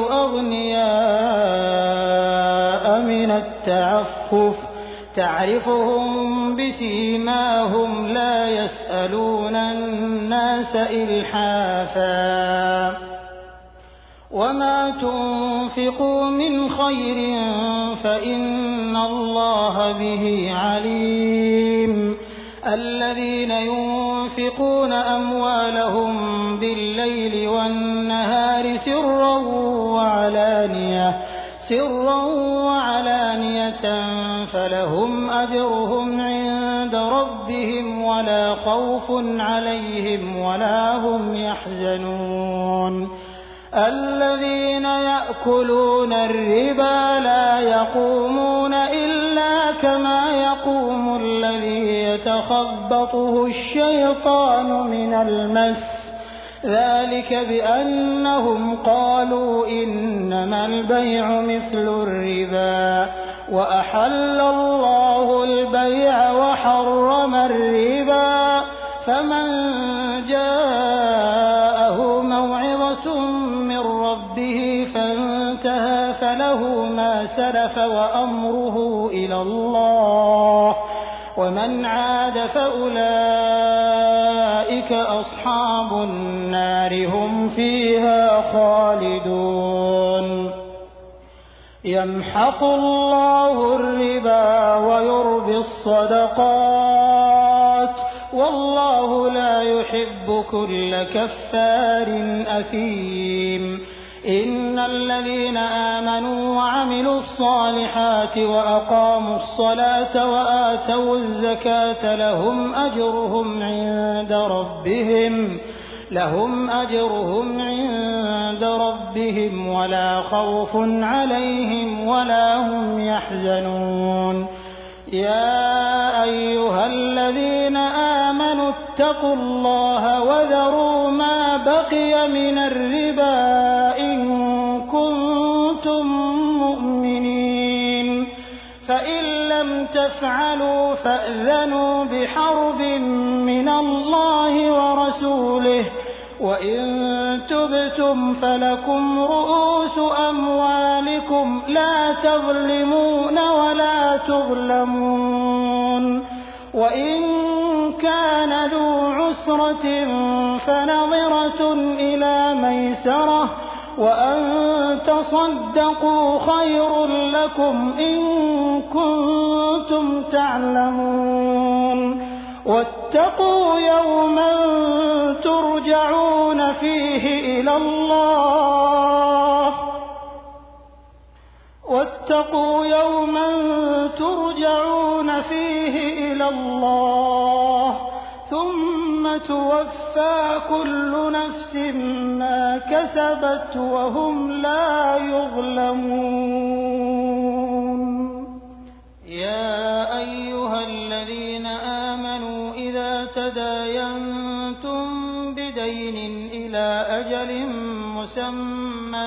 أغنياء من التعفف تعرفهم بسيماهم لا يسألون الناس إلحافا وما تنفقوا من خير فإن الله به عليم الذين ينفقون أموالهم بالليل والنهار سرا وعلانية سرا وعلانية فلهم أجرهم عند ربهم ولا خوف عليهم ولا هم يحزنون الذين يأكلون الربا لا يقومون إلا كما يقوم الذي يتخبطه الشيطان من المس ذلك بأنهم قالوا إنما البيع مثل الربا وأحل الله البيع وحرم الربا فمن جاءه موعظة من ربه فانتهى فله ما سلف وأمره إلى الله ومن عاد فأولئك أصحاب النار هم فيها خالدون يمحق الله الربا ويربي الصدقات والله لا يحب كل كفار أثيم إن الذين آمنوا وعملوا الصالحات وأقاموا الصلاة وآتوا الزكاة لهم أجرهم عند ربهم لهم أجرهم عند ربهم ولا خوف عليهم ولا هم يحزنون يا أيها الذين آمنوا اتقوا الله وذروا ما بقي من الربا إن كنتم مؤمنين فإن لم تفعلوا فأذنوا بحرب من الله ورسوله وإن تبتم فلكم رؤوس أموالكم لا تظلمون ولا تظلمون وإن كان ذو عسرة فنظرة إلى ميسرة وأن تصدقوا خير لكم إن كنتم تعلمون واتقوا يوما ترجعون فيه إلى الله واتقوا يوما ترجعون فيه إلى الله ثم توفى كل نفس ما كسبت وهم لا يظلمون يا أيها الذين آمنوا إذا تداينتم بدين إلى أجل مسمى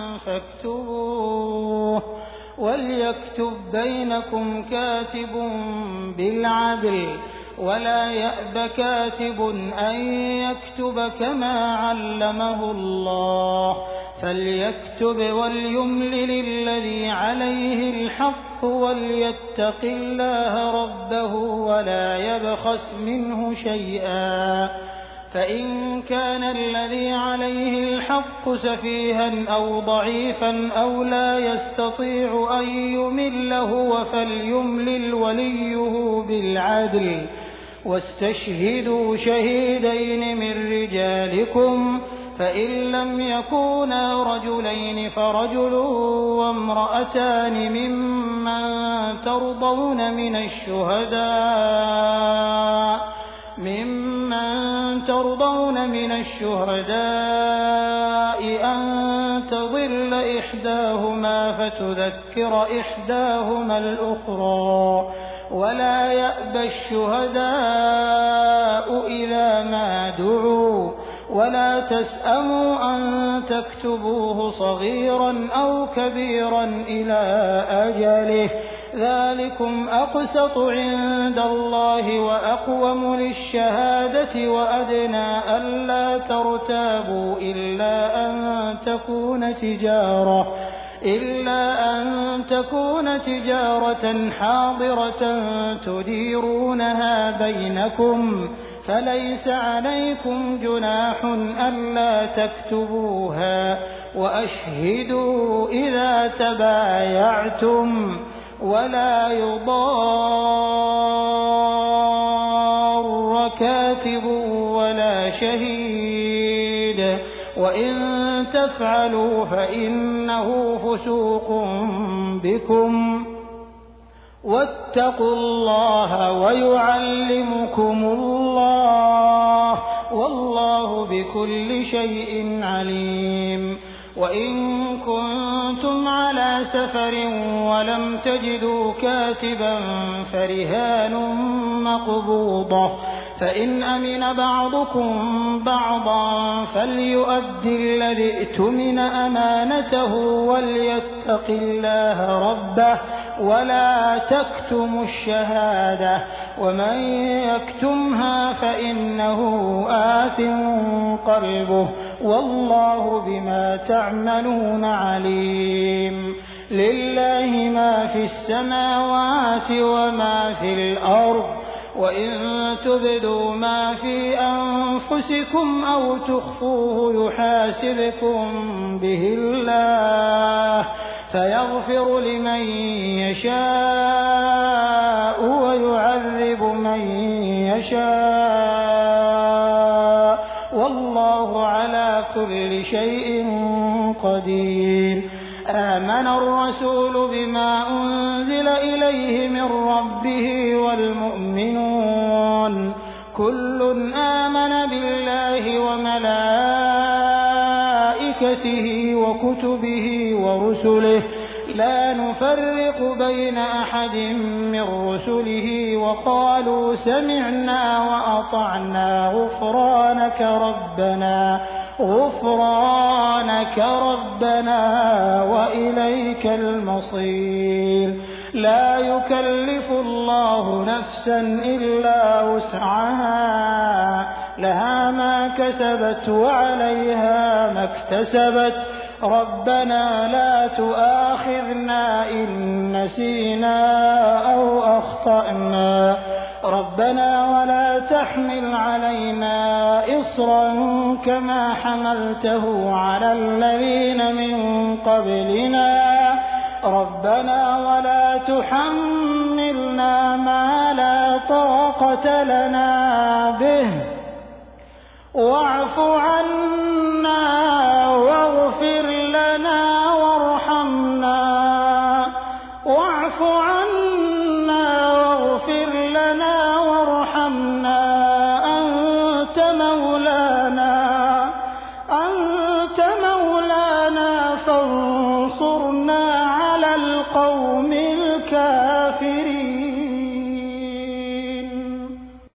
فاكتبوه وليكتب بينكم كاتب بالعدل ولا يأب كاتب أن يكتب كما علمه الله فليكتب وليملل الذي عليه الحق وليتق الله ربه ولا يبخس منه شيئا فإن كان الذي عليه الحق سفيها أو ضعيفا أو لا يستطيع أن يمل هو فليملل وليه بالعدل واستشهدوا شهيدين من رجالكم فإن لم يكونا رجلين فرجل وامرأتان ممن ترضون من الشهداء ممن ترضون من الشهداء أن تضل إحداهما فتذكر إحداهما الأخرى ولا يأبى الشهداء إذا ما دعوا ولا تسأموا أن تكتبوه صغيرا أو كبيرا إلى أجله ذلكم أقسط عند الله وأقوم للشهادة وأدنى ألا ترتابوا إلا أن تكون تجارة إلا أن تكون تجارة حاضرة تديرونها بينكم فليس عليكم جناح ألا تكتبوها وأشهدوا إذا تبايعتم ولا يضار كاتب ولا شهيد وإن تفعلوا فإنه فسوق بكم واتقوا الله ويعلمكم الله والله بكل شيء عليم وإن كنتم على سفر ولم تجدوا كاتبا فرهان مقبوضة فإن أمن بعضكم بعضا فليؤد الذي ائتمن أمانته وليتق الله ربه ولا تكتموا الشهادة ومن يكتمها فإنه آثم قلبه والله بما تعملون عليم لله ما في السماوات وما في الأرض وإن تبدوا ما في أنفسكم أو تخفوه يحاسبكم به الله فيغفر لمن يشاء ويعذب من يشاء والله على كل شيء قدير آمن الرسول بما أنزل إليه من ربه والمؤمنون كل آمن بالله وملائكته وكتبه ورسله لا نفرق بين أحد من رسله وقالوا سمعنا وأطعنا غفرانك ربنا غفرانك ربنا وإليك المصير لا يكلف الله نفسا إلا وسعها لها ما كسبت وعليها ما اكتسبت ربنا لا تؤاخذنا إن نسينا أو أخطأنا ربنا ولا تحمل علينا إصرا كما حملته على الذين من قبلنا ربنا ولا تحملنا ما لا طاقة لنا به واعف عنا